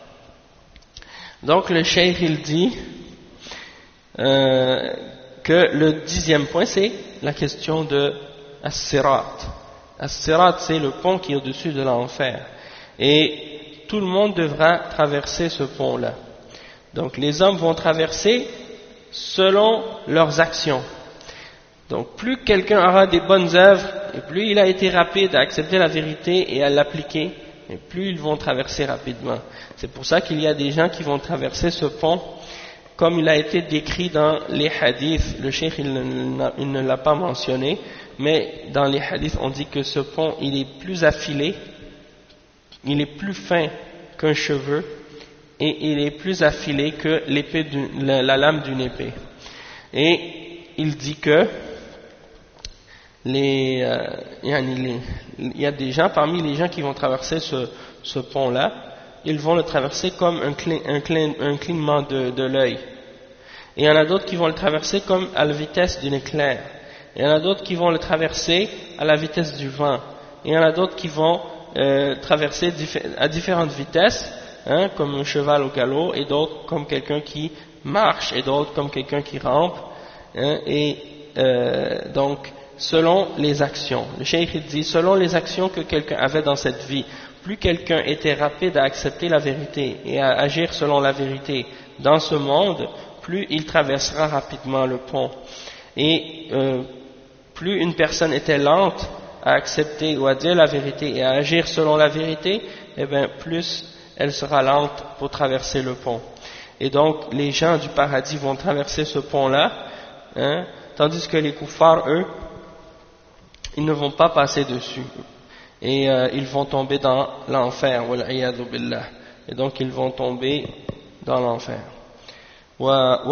[SPEAKER 1] Donc le cheikh il dit euh, que le dixième point c'est la question de as-sirat. As-sirat c'est le pont qui est au-dessus de l'enfer et tout le monde devra traverser ce pont là. Donc les hommes vont traverser selon leurs actions. Donc plus quelqu'un aura des bonnes œuvres et plus il a été rapide à accepter la vérité et à l'appliquer, et plus ils vont traverser rapidement. C'est pour ça qu'il y a des gens qui vont traverser ce pont comme il a été décrit dans les hadiths. Le cheikh il ne, il ne l'a pas mentionné, mais dans les hadiths on dit que ce pont il est plus affilé, il est plus fin qu'un cheveu et il est plus affilé que l'épée la, la lame d'une épée. Et il dit que les, euh, les, il y a des gens, parmi les gens qui vont traverser ce, ce pont-là, ils vont le traverser comme un, clin, un, clin, un clignement de, de l'œil. Et il y en a d'autres qui vont le traverser comme à la vitesse d'une éclair. Et il y en a d'autres qui vont le traverser à la vitesse du vent. Et il y en a d'autres qui vont euh, traverser à différentes vitesses, hein, comme un cheval au galop, et d'autres comme quelqu'un qui marche, et d'autres comme quelqu'un qui rampe. Hein, et euh, donc, selon les actions. Le cheikh dit, selon les actions que quelqu'un avait dans cette vie, plus quelqu'un était rapide à accepter la vérité et à agir selon la vérité dans ce monde, plus il traversera rapidement le pont. Et euh, plus une personne était lente à accepter ou à dire la vérité et à agir selon la vérité, eh bien plus elle sera lente pour traverser le pont. Et donc les gens du paradis vont traverser ce pont-là, hein, tandis que les kuffars, eux, ils ne vont pas passer dessus et euh, ils vont tomber dans l'enfer, wal-iyadhu billah. Et donc ils vont tomber dans l'enfer. Ils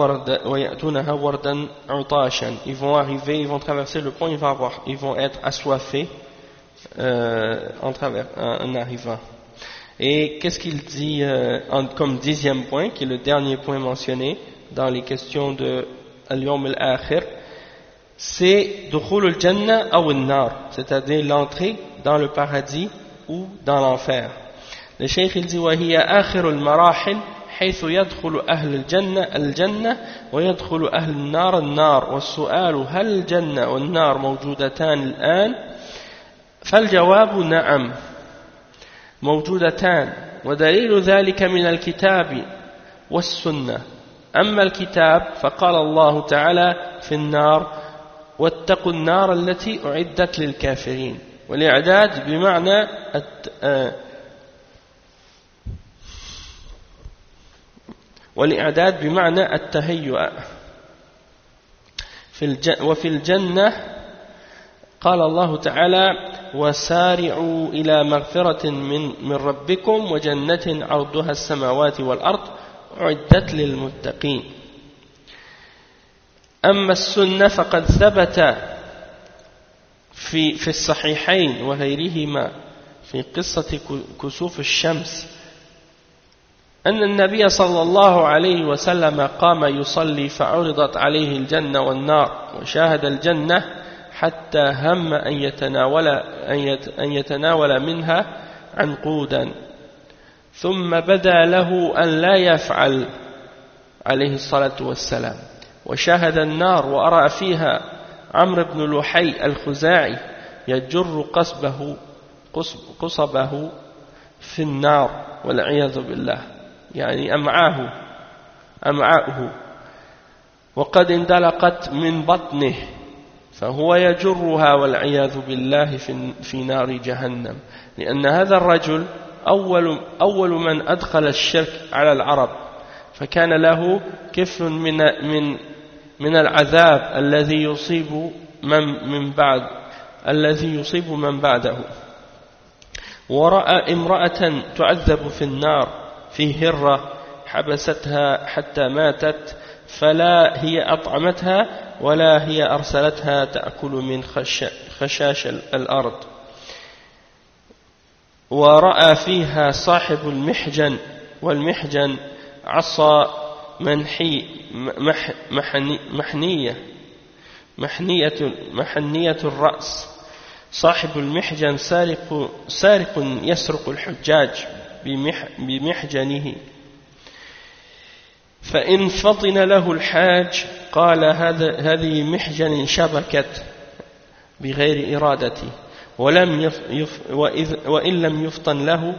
[SPEAKER 1] vont arriver, ils vont traverser le pont, ils vont, avoir, ils vont être assoiffés euh, en, travers, en, en arrivant. Et qu'est-ce qu'il dit euh, en, comme dixième point, qui est le dernier point mentionné dans les questions de al-yawm al-akhir, c'est dukhul al-jannah aw an-nar, c'est-à-dire l'entrée dans le paradis ou dans l'enfer. Le cheikh il dit wa hiya akhir al-marahil حيث يدخل أهل الجنة الجنة ويدخل أهل النار النار والسؤال هل الجنة والنار موجودتان الآن فالجواب نعم موجودتان ودليل ذلك من الكتاب والسنة أما الكتاب فقال الله تعالى في النار واتقوا النار التي أعدت للكافرين والإعداد بمعنى والإعداد بمعنى التهيؤ وفي الجنة قال الله تعالى وسارعوا إلى مغفرة من, من ربكم وجنة عرضها السماوات والأرض أعدت للمتقين. أما السنة فقد ثبت في, في الصحيحين وغيرهما في قصة كسوف الشمس أن النبي صلى الله عليه وسلم قام يصلي فعرضت عليه الجنة والنار وشاهد الجنة حتى هم أن يتناول, أن يتناول منها عنقودا ثم بدا له أن لا يفعل عليه الصلاة والسلام وشاهد النار وأرى فيها عمرو بن لحي الخزاعي يجر قصبه قصبه في النار والعياذ بالله يعني أمعاه أمعاؤه وقد اندلقت من بطنه فهو يجرها والعياذ بالله في نار جهنم لأن هذا الرجل أول, أول من أدخل الشرك على العرب فكان له كفل من, من, من العذاب الذي يصيب من, من بعد الذي يصيب من بعده ورأى امرأة تعذب في النار في هرة حبستها حتى ماتت فلا هي أطعمتها ولا هي أرسلتها تأكل من خشاش الأرض ورأى فيها صاحب المحجن والمحجن عصا منحي مح محني محنية محنية محنية الرأس صاحب المحجن سارق سارق يسرق الحجاج بمح بمحجنه فإن فطن له الحاج قال هذا هذه محجن شبكت بغير إرادتي ولم يف يف وإن لم يفطن له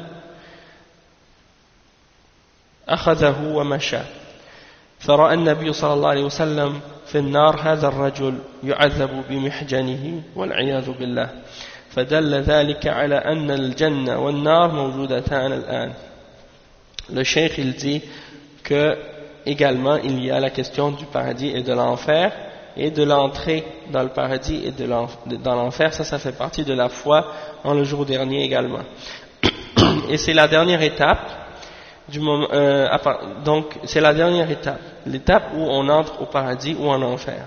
[SPEAKER 1] أخذه ومشى فرأى النبي صلى الله عليه وسلم في النار هذا الرجل يعذب بمحجنه والعياذ بالله فدل ذلك على أن الجنة والنار موجودتان الآن. Le cheikh il dit que également il y a la question du paradis et de l'enfer et de l'entrée dans le paradis et de dans l'enfer, ça ça fait partie de la foi en le jour dernier également. Et c'est la dernière étape du moment, euh, donc c'est la dernière étape, l'étape où on entre au paradis ou en enfer.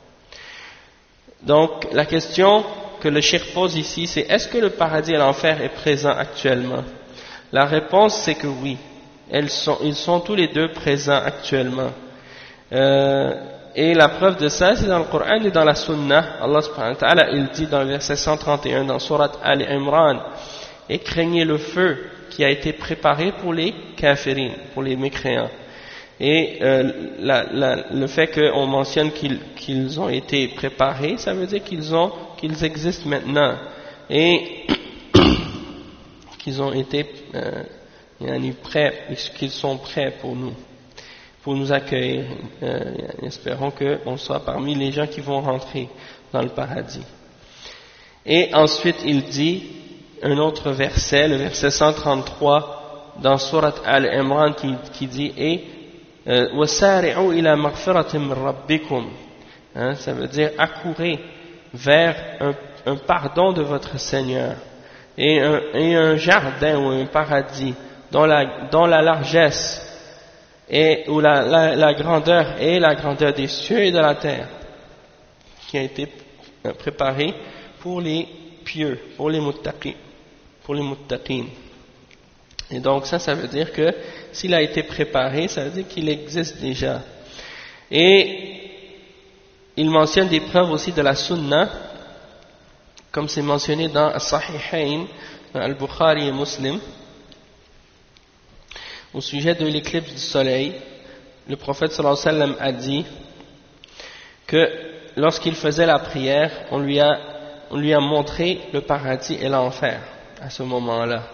[SPEAKER 1] Donc la question que le cheikh pose ici, c'est est-ce que le paradis et l'enfer est présent actuellement? La réponse c'est que oui, elles sont, ils sont tous les deux présents actuellement. Euh, et la preuve de ça, c'est dans le Coran et dans la Sunna. Allah subhanahu wa ta'ala, il dit dans le verset cent trente et un dans Surat Al-Imran, et craignez le feu qui a été préparé pour les kafirin, pour les mécréants. Et euh, la, la, le fait qu'on mentionne qu'ils, qu'ils ont été préparés, ça veut dire qu'ils ont, qu'ils existent maintenant et qu'ils ont été euh, prêts, qu'ils sont prêts pour nous, pour nous accueillir. Euh, espérons qu'on soit parmi les gens qui vont rentrer dans le paradis. Et ensuite il dit un autre verset, le verset cent trente-trois dans Surat Al-Imran qui, qui dit et وَسَارِعُوا إِلَى مَغْفِرَةٍ مِّن رَبِّكُمْ, ça veut dire accourez vers un, un pardon de votre Seigneur et un, et un jardin ou un paradis dont la, dont la largesse et ou la, la, la grandeur est la grandeur des cieux et de la terre qui a été préparé pour les pieux, pour les muttaqin, pour les muttaqin. Et donc ça, ça veut dire que s'il a été préparé, ça veut dire qu'il existe déjà. Et il mentionne des preuves aussi de la sunna, comme c'est mentionné dans As-Sahihayn, dans Al-Bukhari et Muslim, au sujet de l'éclipse du soleil. Le prophète sallallahu alayhi wa sallam a dit que lorsqu'il faisait la prière, on lui a, on lui a montré le paradis et l'enfer à ce moment-là.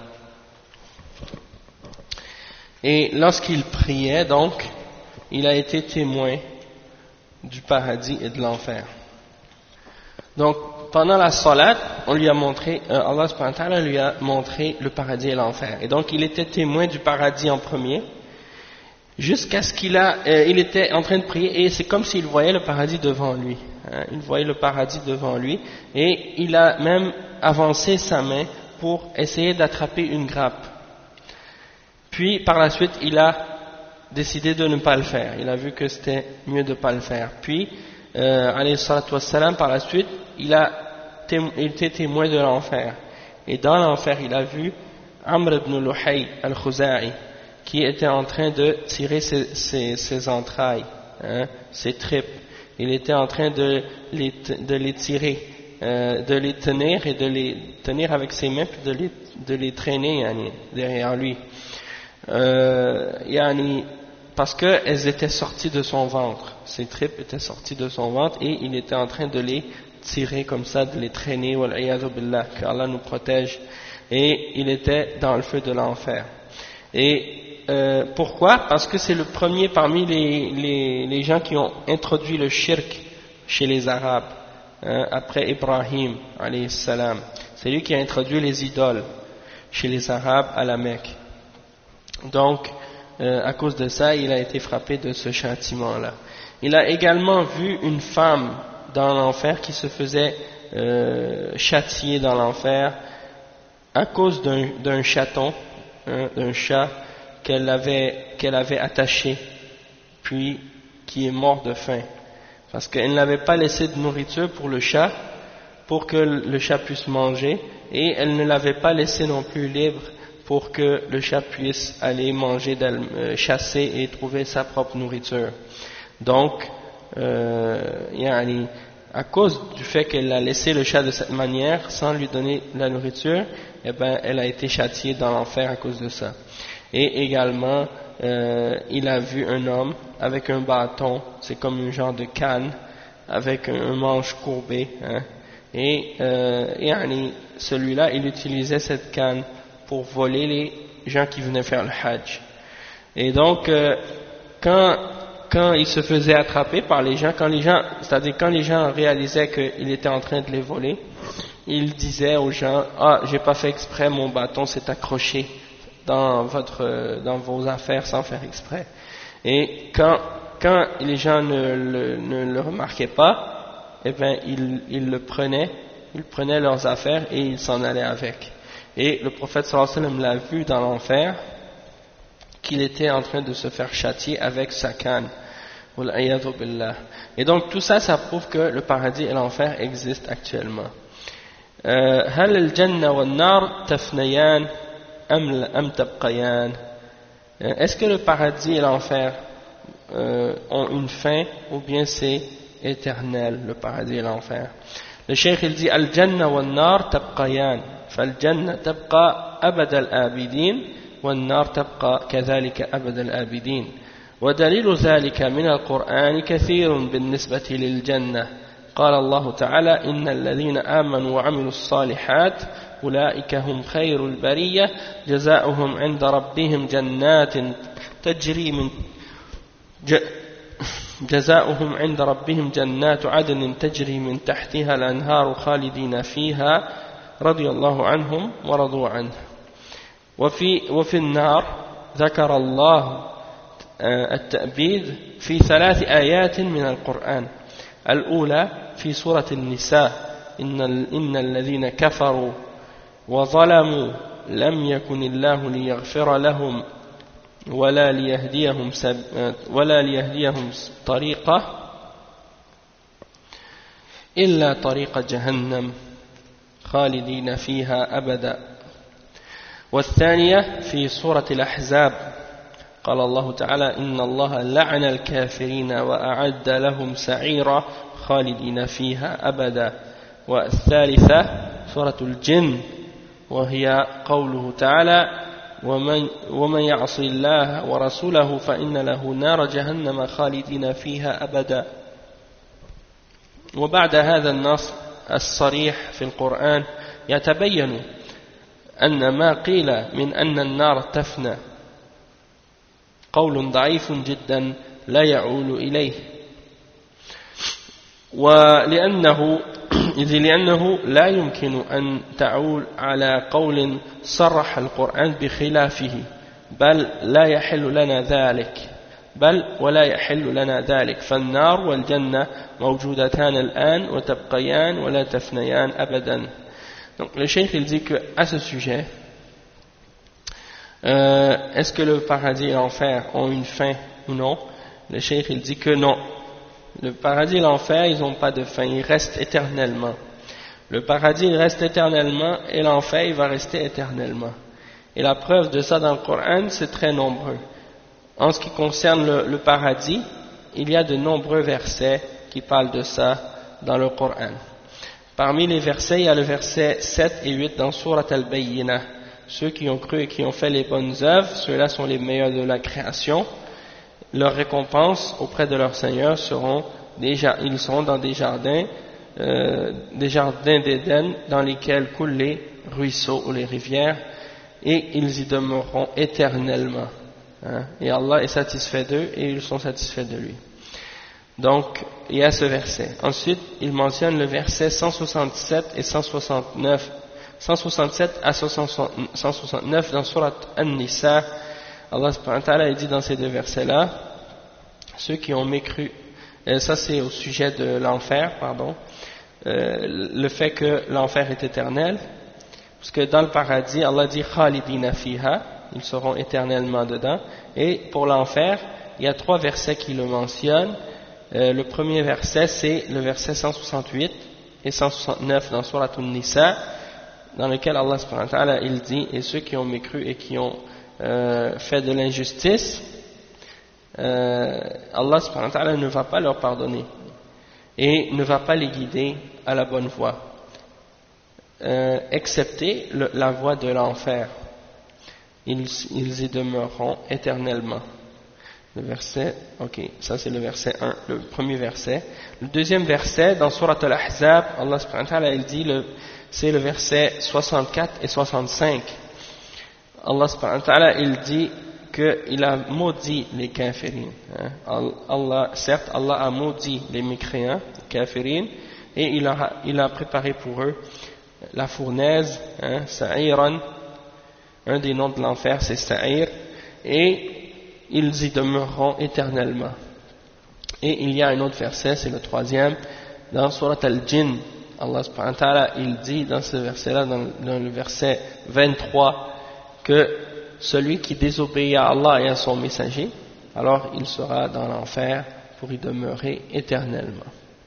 [SPEAKER 1] Et lorsqu'il priait, donc, il a été témoin du paradis et de l'enfer. Donc, pendant la salat, on lui a montré, euh, Allah subhanahu wa ta'ala lui a montré le paradis et l'enfer. Et donc, il était témoin du paradis en premier, jusqu'à ce qu'il a, euh, il était en train de prier, et c'est comme s'il voyait le paradis devant lui. Hein, il voyait le paradis devant lui, et il a même avancé sa main pour essayer d'attraper une grappe. Puis, par la suite, il a décidé de ne pas le faire. Il a vu que c'était mieux de ne pas le faire. Puis, euh, alayhi salatu wassalam, par la suite, il a il était témoin de l'enfer. Et dans l'enfer, il a vu Amr ibn Luhay al-Khuza'i, qui était en train de tirer ses, ses, ses entrailles, hein, ses tripes. Il était en train de les, de les tirer, euh, de les tenir et de les tenir avec ses mains, puis de les, de les traîner yani, derrière lui. Euh, yani, parce qu'elles étaient sorties de son ventre, ses tripes étaient sorties de son ventre et il était en train de les tirer comme ça, de les traîner, wal'iyadhu billah, qu'Allah nous protège, et il était dans le feu de l'enfer. Et euh, pourquoi? Parce que c'est le premier parmi les, les, les gens qui ont introduit le shirk chez les Arabes, hein, après Ibrahim, alayhi salam. C'est lui qui a introduit les idoles chez les Arabes à la Mecque. Donc, euh, à cause de ça, il a été frappé de ce châtiment-là. Il a également vu une femme dans l'enfer qui se faisait euh, châtier dans l'enfer à cause d'un, d'un chaton, hein, d'un chat qu'elle avait, qu'elle avait attaché, puis qui est mort de faim. Parce qu'elle n'avait pas laissé de nourriture pour le chat, pour que le chat puisse manger, et elle ne l'avait pas laissé non plus libre pour que le chat puisse aller manger, euh, chasser et trouver sa propre nourriture. Donc, euh, yani, à cause du fait qu'elle a laissé le chat de cette manière, sans lui donner la nourriture, eh ben, elle a été châtiée dans l'enfer à cause de ça. Et également, euh, il a vu un homme avec un bâton, c'est comme un genre de canne, avec un, un manche courbé, hein, et euh, yani, celui-là, il utilisait cette canne pour voler les gens qui venaient faire le hajj. Et donc, euh, quand, quand il se faisait attraper par les gens, quand les gens, c'est-à-dire quand les gens réalisaient qu'il était en train de les voler, il disait aux gens, ah, j'ai pas fait exprès, mon bâton s'est accroché dans votre, dans vos affaires sans faire exprès. Et quand, quand les gens ne le, ne le remarquaient pas, eh bien, ils, ils le prenaient, ils prenaient leurs affaires et ils s'en allaient avec. Et le prophète sallallahu alayhi wa sallam l'a vu dans l'enfer, qu'il était en train de se faire châtier avec sa canne. Wal'iyadhu billah. Et donc tout ça, ça prouve que le paradis et l'enfer existent actuellement. هل الجنة والنار تفنيان أم أم تبقيان? Est-ce que le paradis et l'enfer euh, ont une fin ou bien c'est éternel, le paradis et l'enfer? Le cheikh il dit الجنة والنار تبقيان فالجنة تبقى أبد الآبدين والنار تبقى كذلك أبد الآبدين ودليل ذلك من القرآن كثير بالنسبة للجنة قال الله تعالى إن الذين آمنوا وعملوا الصالحات أولئك هم خير البرية جزاؤهم عند ربهم جنات تجري من جزاؤهم عند ربهم جنات عدن تجري من تحتها الأنهار خالدين فيها رضي الله عنهم ورضوا عنه. وفي وفي النار ذكر الله التأبيد في ثلاث آيات من القرآن. الأولى في سورة النساء إن إن الذين كفروا وظلموا لم يكن الله ليغفر لهم ولا ليهديهم ولا ليهديهم طريقة إلا طريق جهنم خالدين فيها أبدا. والثانية في سورة الأحزاب قال الله تعالى إن الله لعن الكافرين وأعد لهم سعيرا خالدين فيها أبدا. والثالثة سورة الجن وهي قوله تعالى ومن, ومن يعص الله ورسوله فإن له نار جهنم خالدين فيها أبدا. وبعد هذا النص الصريح في القرآن يتبين أن ما قيل من أن النار تفنى قول ضعيف جدا لا يعول إليه ولأنه لأنه لا يمكن أن تعول على قول صرح القرآن بخلافه بل لا يحل لنا ذلك بل ولا يحل لنا ذلك فالنار والجنة موجودتان الآن وتبقيان ولا تفنيان أبدا. Donc le cheikh il dit que à ce sujet euh, est-ce que le paradis et l'enfer ont une fin ou non? Le cheikh il dit que non. Le paradis et l'enfer ils n'ont pas de fin, ils restent éternellement. Le paradis il reste éternellement et l'enfer il va rester éternellement. Et la preuve de ça dans le Coran c'est très nombreux. En ce qui concerne le, le paradis, il y a de nombreux versets qui parlent de ça dans le Coran. Parmi les versets, il y a le verset sept et huit dans Surat Al-Bayyinah. Ceux qui ont cru et qui ont fait les bonnes œuvres, ceux-là sont les meilleurs de la création. Leurs récompenses auprès de leur Seigneur seront déjà, ils seront dans des jardins euh, des jardins d'Éden dans lesquels coulent les ruisseaux ou les rivières, et ils y demeureront éternellement. Hein? Et Allah est satisfait d'eux et ils sont satisfaits de lui. Donc, il y a ce verset. Ensuite, il mentionne le verset cent soixante-sept et cent soixante-neuf, cent soixante-sept à cent soixante-neuf dans Surat An-Nisa. Allah subhanahu wa ta'ala dit dans ces deux versets-là, ceux qui ont mécru, et ça c'est au sujet de l'enfer, pardon, euh, le fait que l'enfer est éternel, parce que dans le paradis, Allah dit Khalidina fiha, ils seront éternellement dedans, et pour l'enfer, il y a trois versets qui le mentionnent. Euh, le premier verset, c'est le verset cent soixante-huit et cent soixante-neuf dans Surat An-Nisa, dans lequel Allah subhanahu wa ta'ala, il dit, et ceux qui ont mécru et qui ont euh, fait de l'injustice, euh, Allah subhanahu wa ta'ala ne va pas leur pardonner et ne va pas les guider à la bonne voie, euh, excepté le, la voie de l'enfer. Ils, ils y demeureront éternellement. Le verset, ok, ça c'est le verset un, le premier verset. Le deuxième verset, dans Surat Al-Ahzab, Allah subhanahu wa ta'ala, il dit, le, c'est le verset soixante-quatre et soixante-cinq. Allah subhanahu wa ta'ala, il dit qu'il a maudit les kafirin. Hein. Allah, certes, Allah a maudit les mécréants, les kafirin, et il a, il a préparé pour eux la fournaise, hein, Sa'iran, un des noms de l'enfer c'est Sa'ir, et ils y demeureront éternellement. Et il y a un autre verset, c'est le troisième, dans Surat Al-Jinn, Allah subhanahu wa ta'ala, il dit dans ce verset-là, dans, dans le verset vingt-trois, que celui qui désobéit à Allah et à son messager, alors il sera dans l'enfer pour y demeurer éternellement.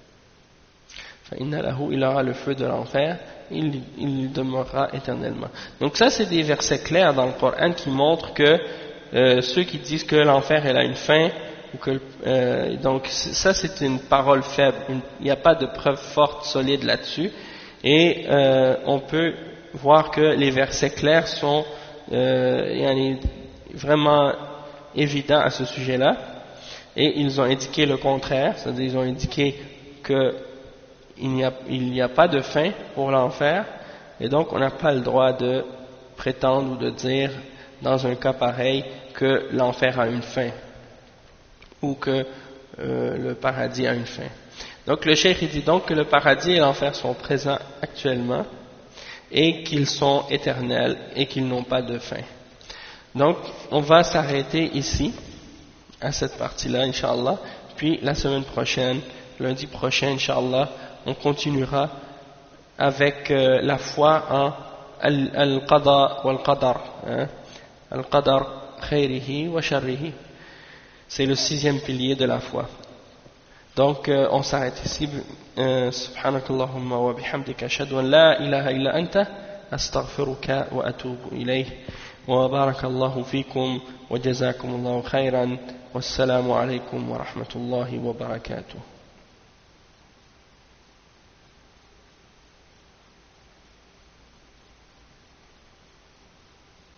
[SPEAKER 1] Il aura le feu de l'enfer, il, il demeurera éternellement. Donc ça c'est des versets clairs dans le Coran qui montrent que euh, ceux qui disent que l'enfer elle a une fin, ou que, euh, donc ça c'est une parole faible, une, il n'y a pas de preuve forte, solide là-dessus, et euh, on peut voir que les versets clairs sont euh, vraiment évidents à ce sujet-là, et ils ont indiqué le contraire, c'est-à-dire ils ont indiqué que il n'y a, il n'y a pas de fin pour l'enfer, et donc on n'a pas le droit de prétendre ou de dire dans un cas pareil que l'enfer a une fin ou que euh, le paradis a une fin. Donc le cheikh dit donc que le paradis et l'enfer sont présents actuellement et qu'ils sont éternels et qu'ils n'ont pas de fin. Donc on va s'arrêter ici à cette partie-là, Inch'Allah, puis la semaine prochaine, lundi prochain, Inch'Allah, on continuera avec euh, la foi en al-qada wal-qadar, hein? Al-qadar khayrihi wa sharrihi. C'est le sixième pilier de la foi. Donc euh, on s'arrête ici. euh, Subhanakallahumma wa bihamdika ashhadu an la ilaha illa anta astaghfiruka wa atubu ilayh wa barakallahu fikum wa jazakumullahu khayran wassalamu alaykum wa rahmatullahi wa barakatuh.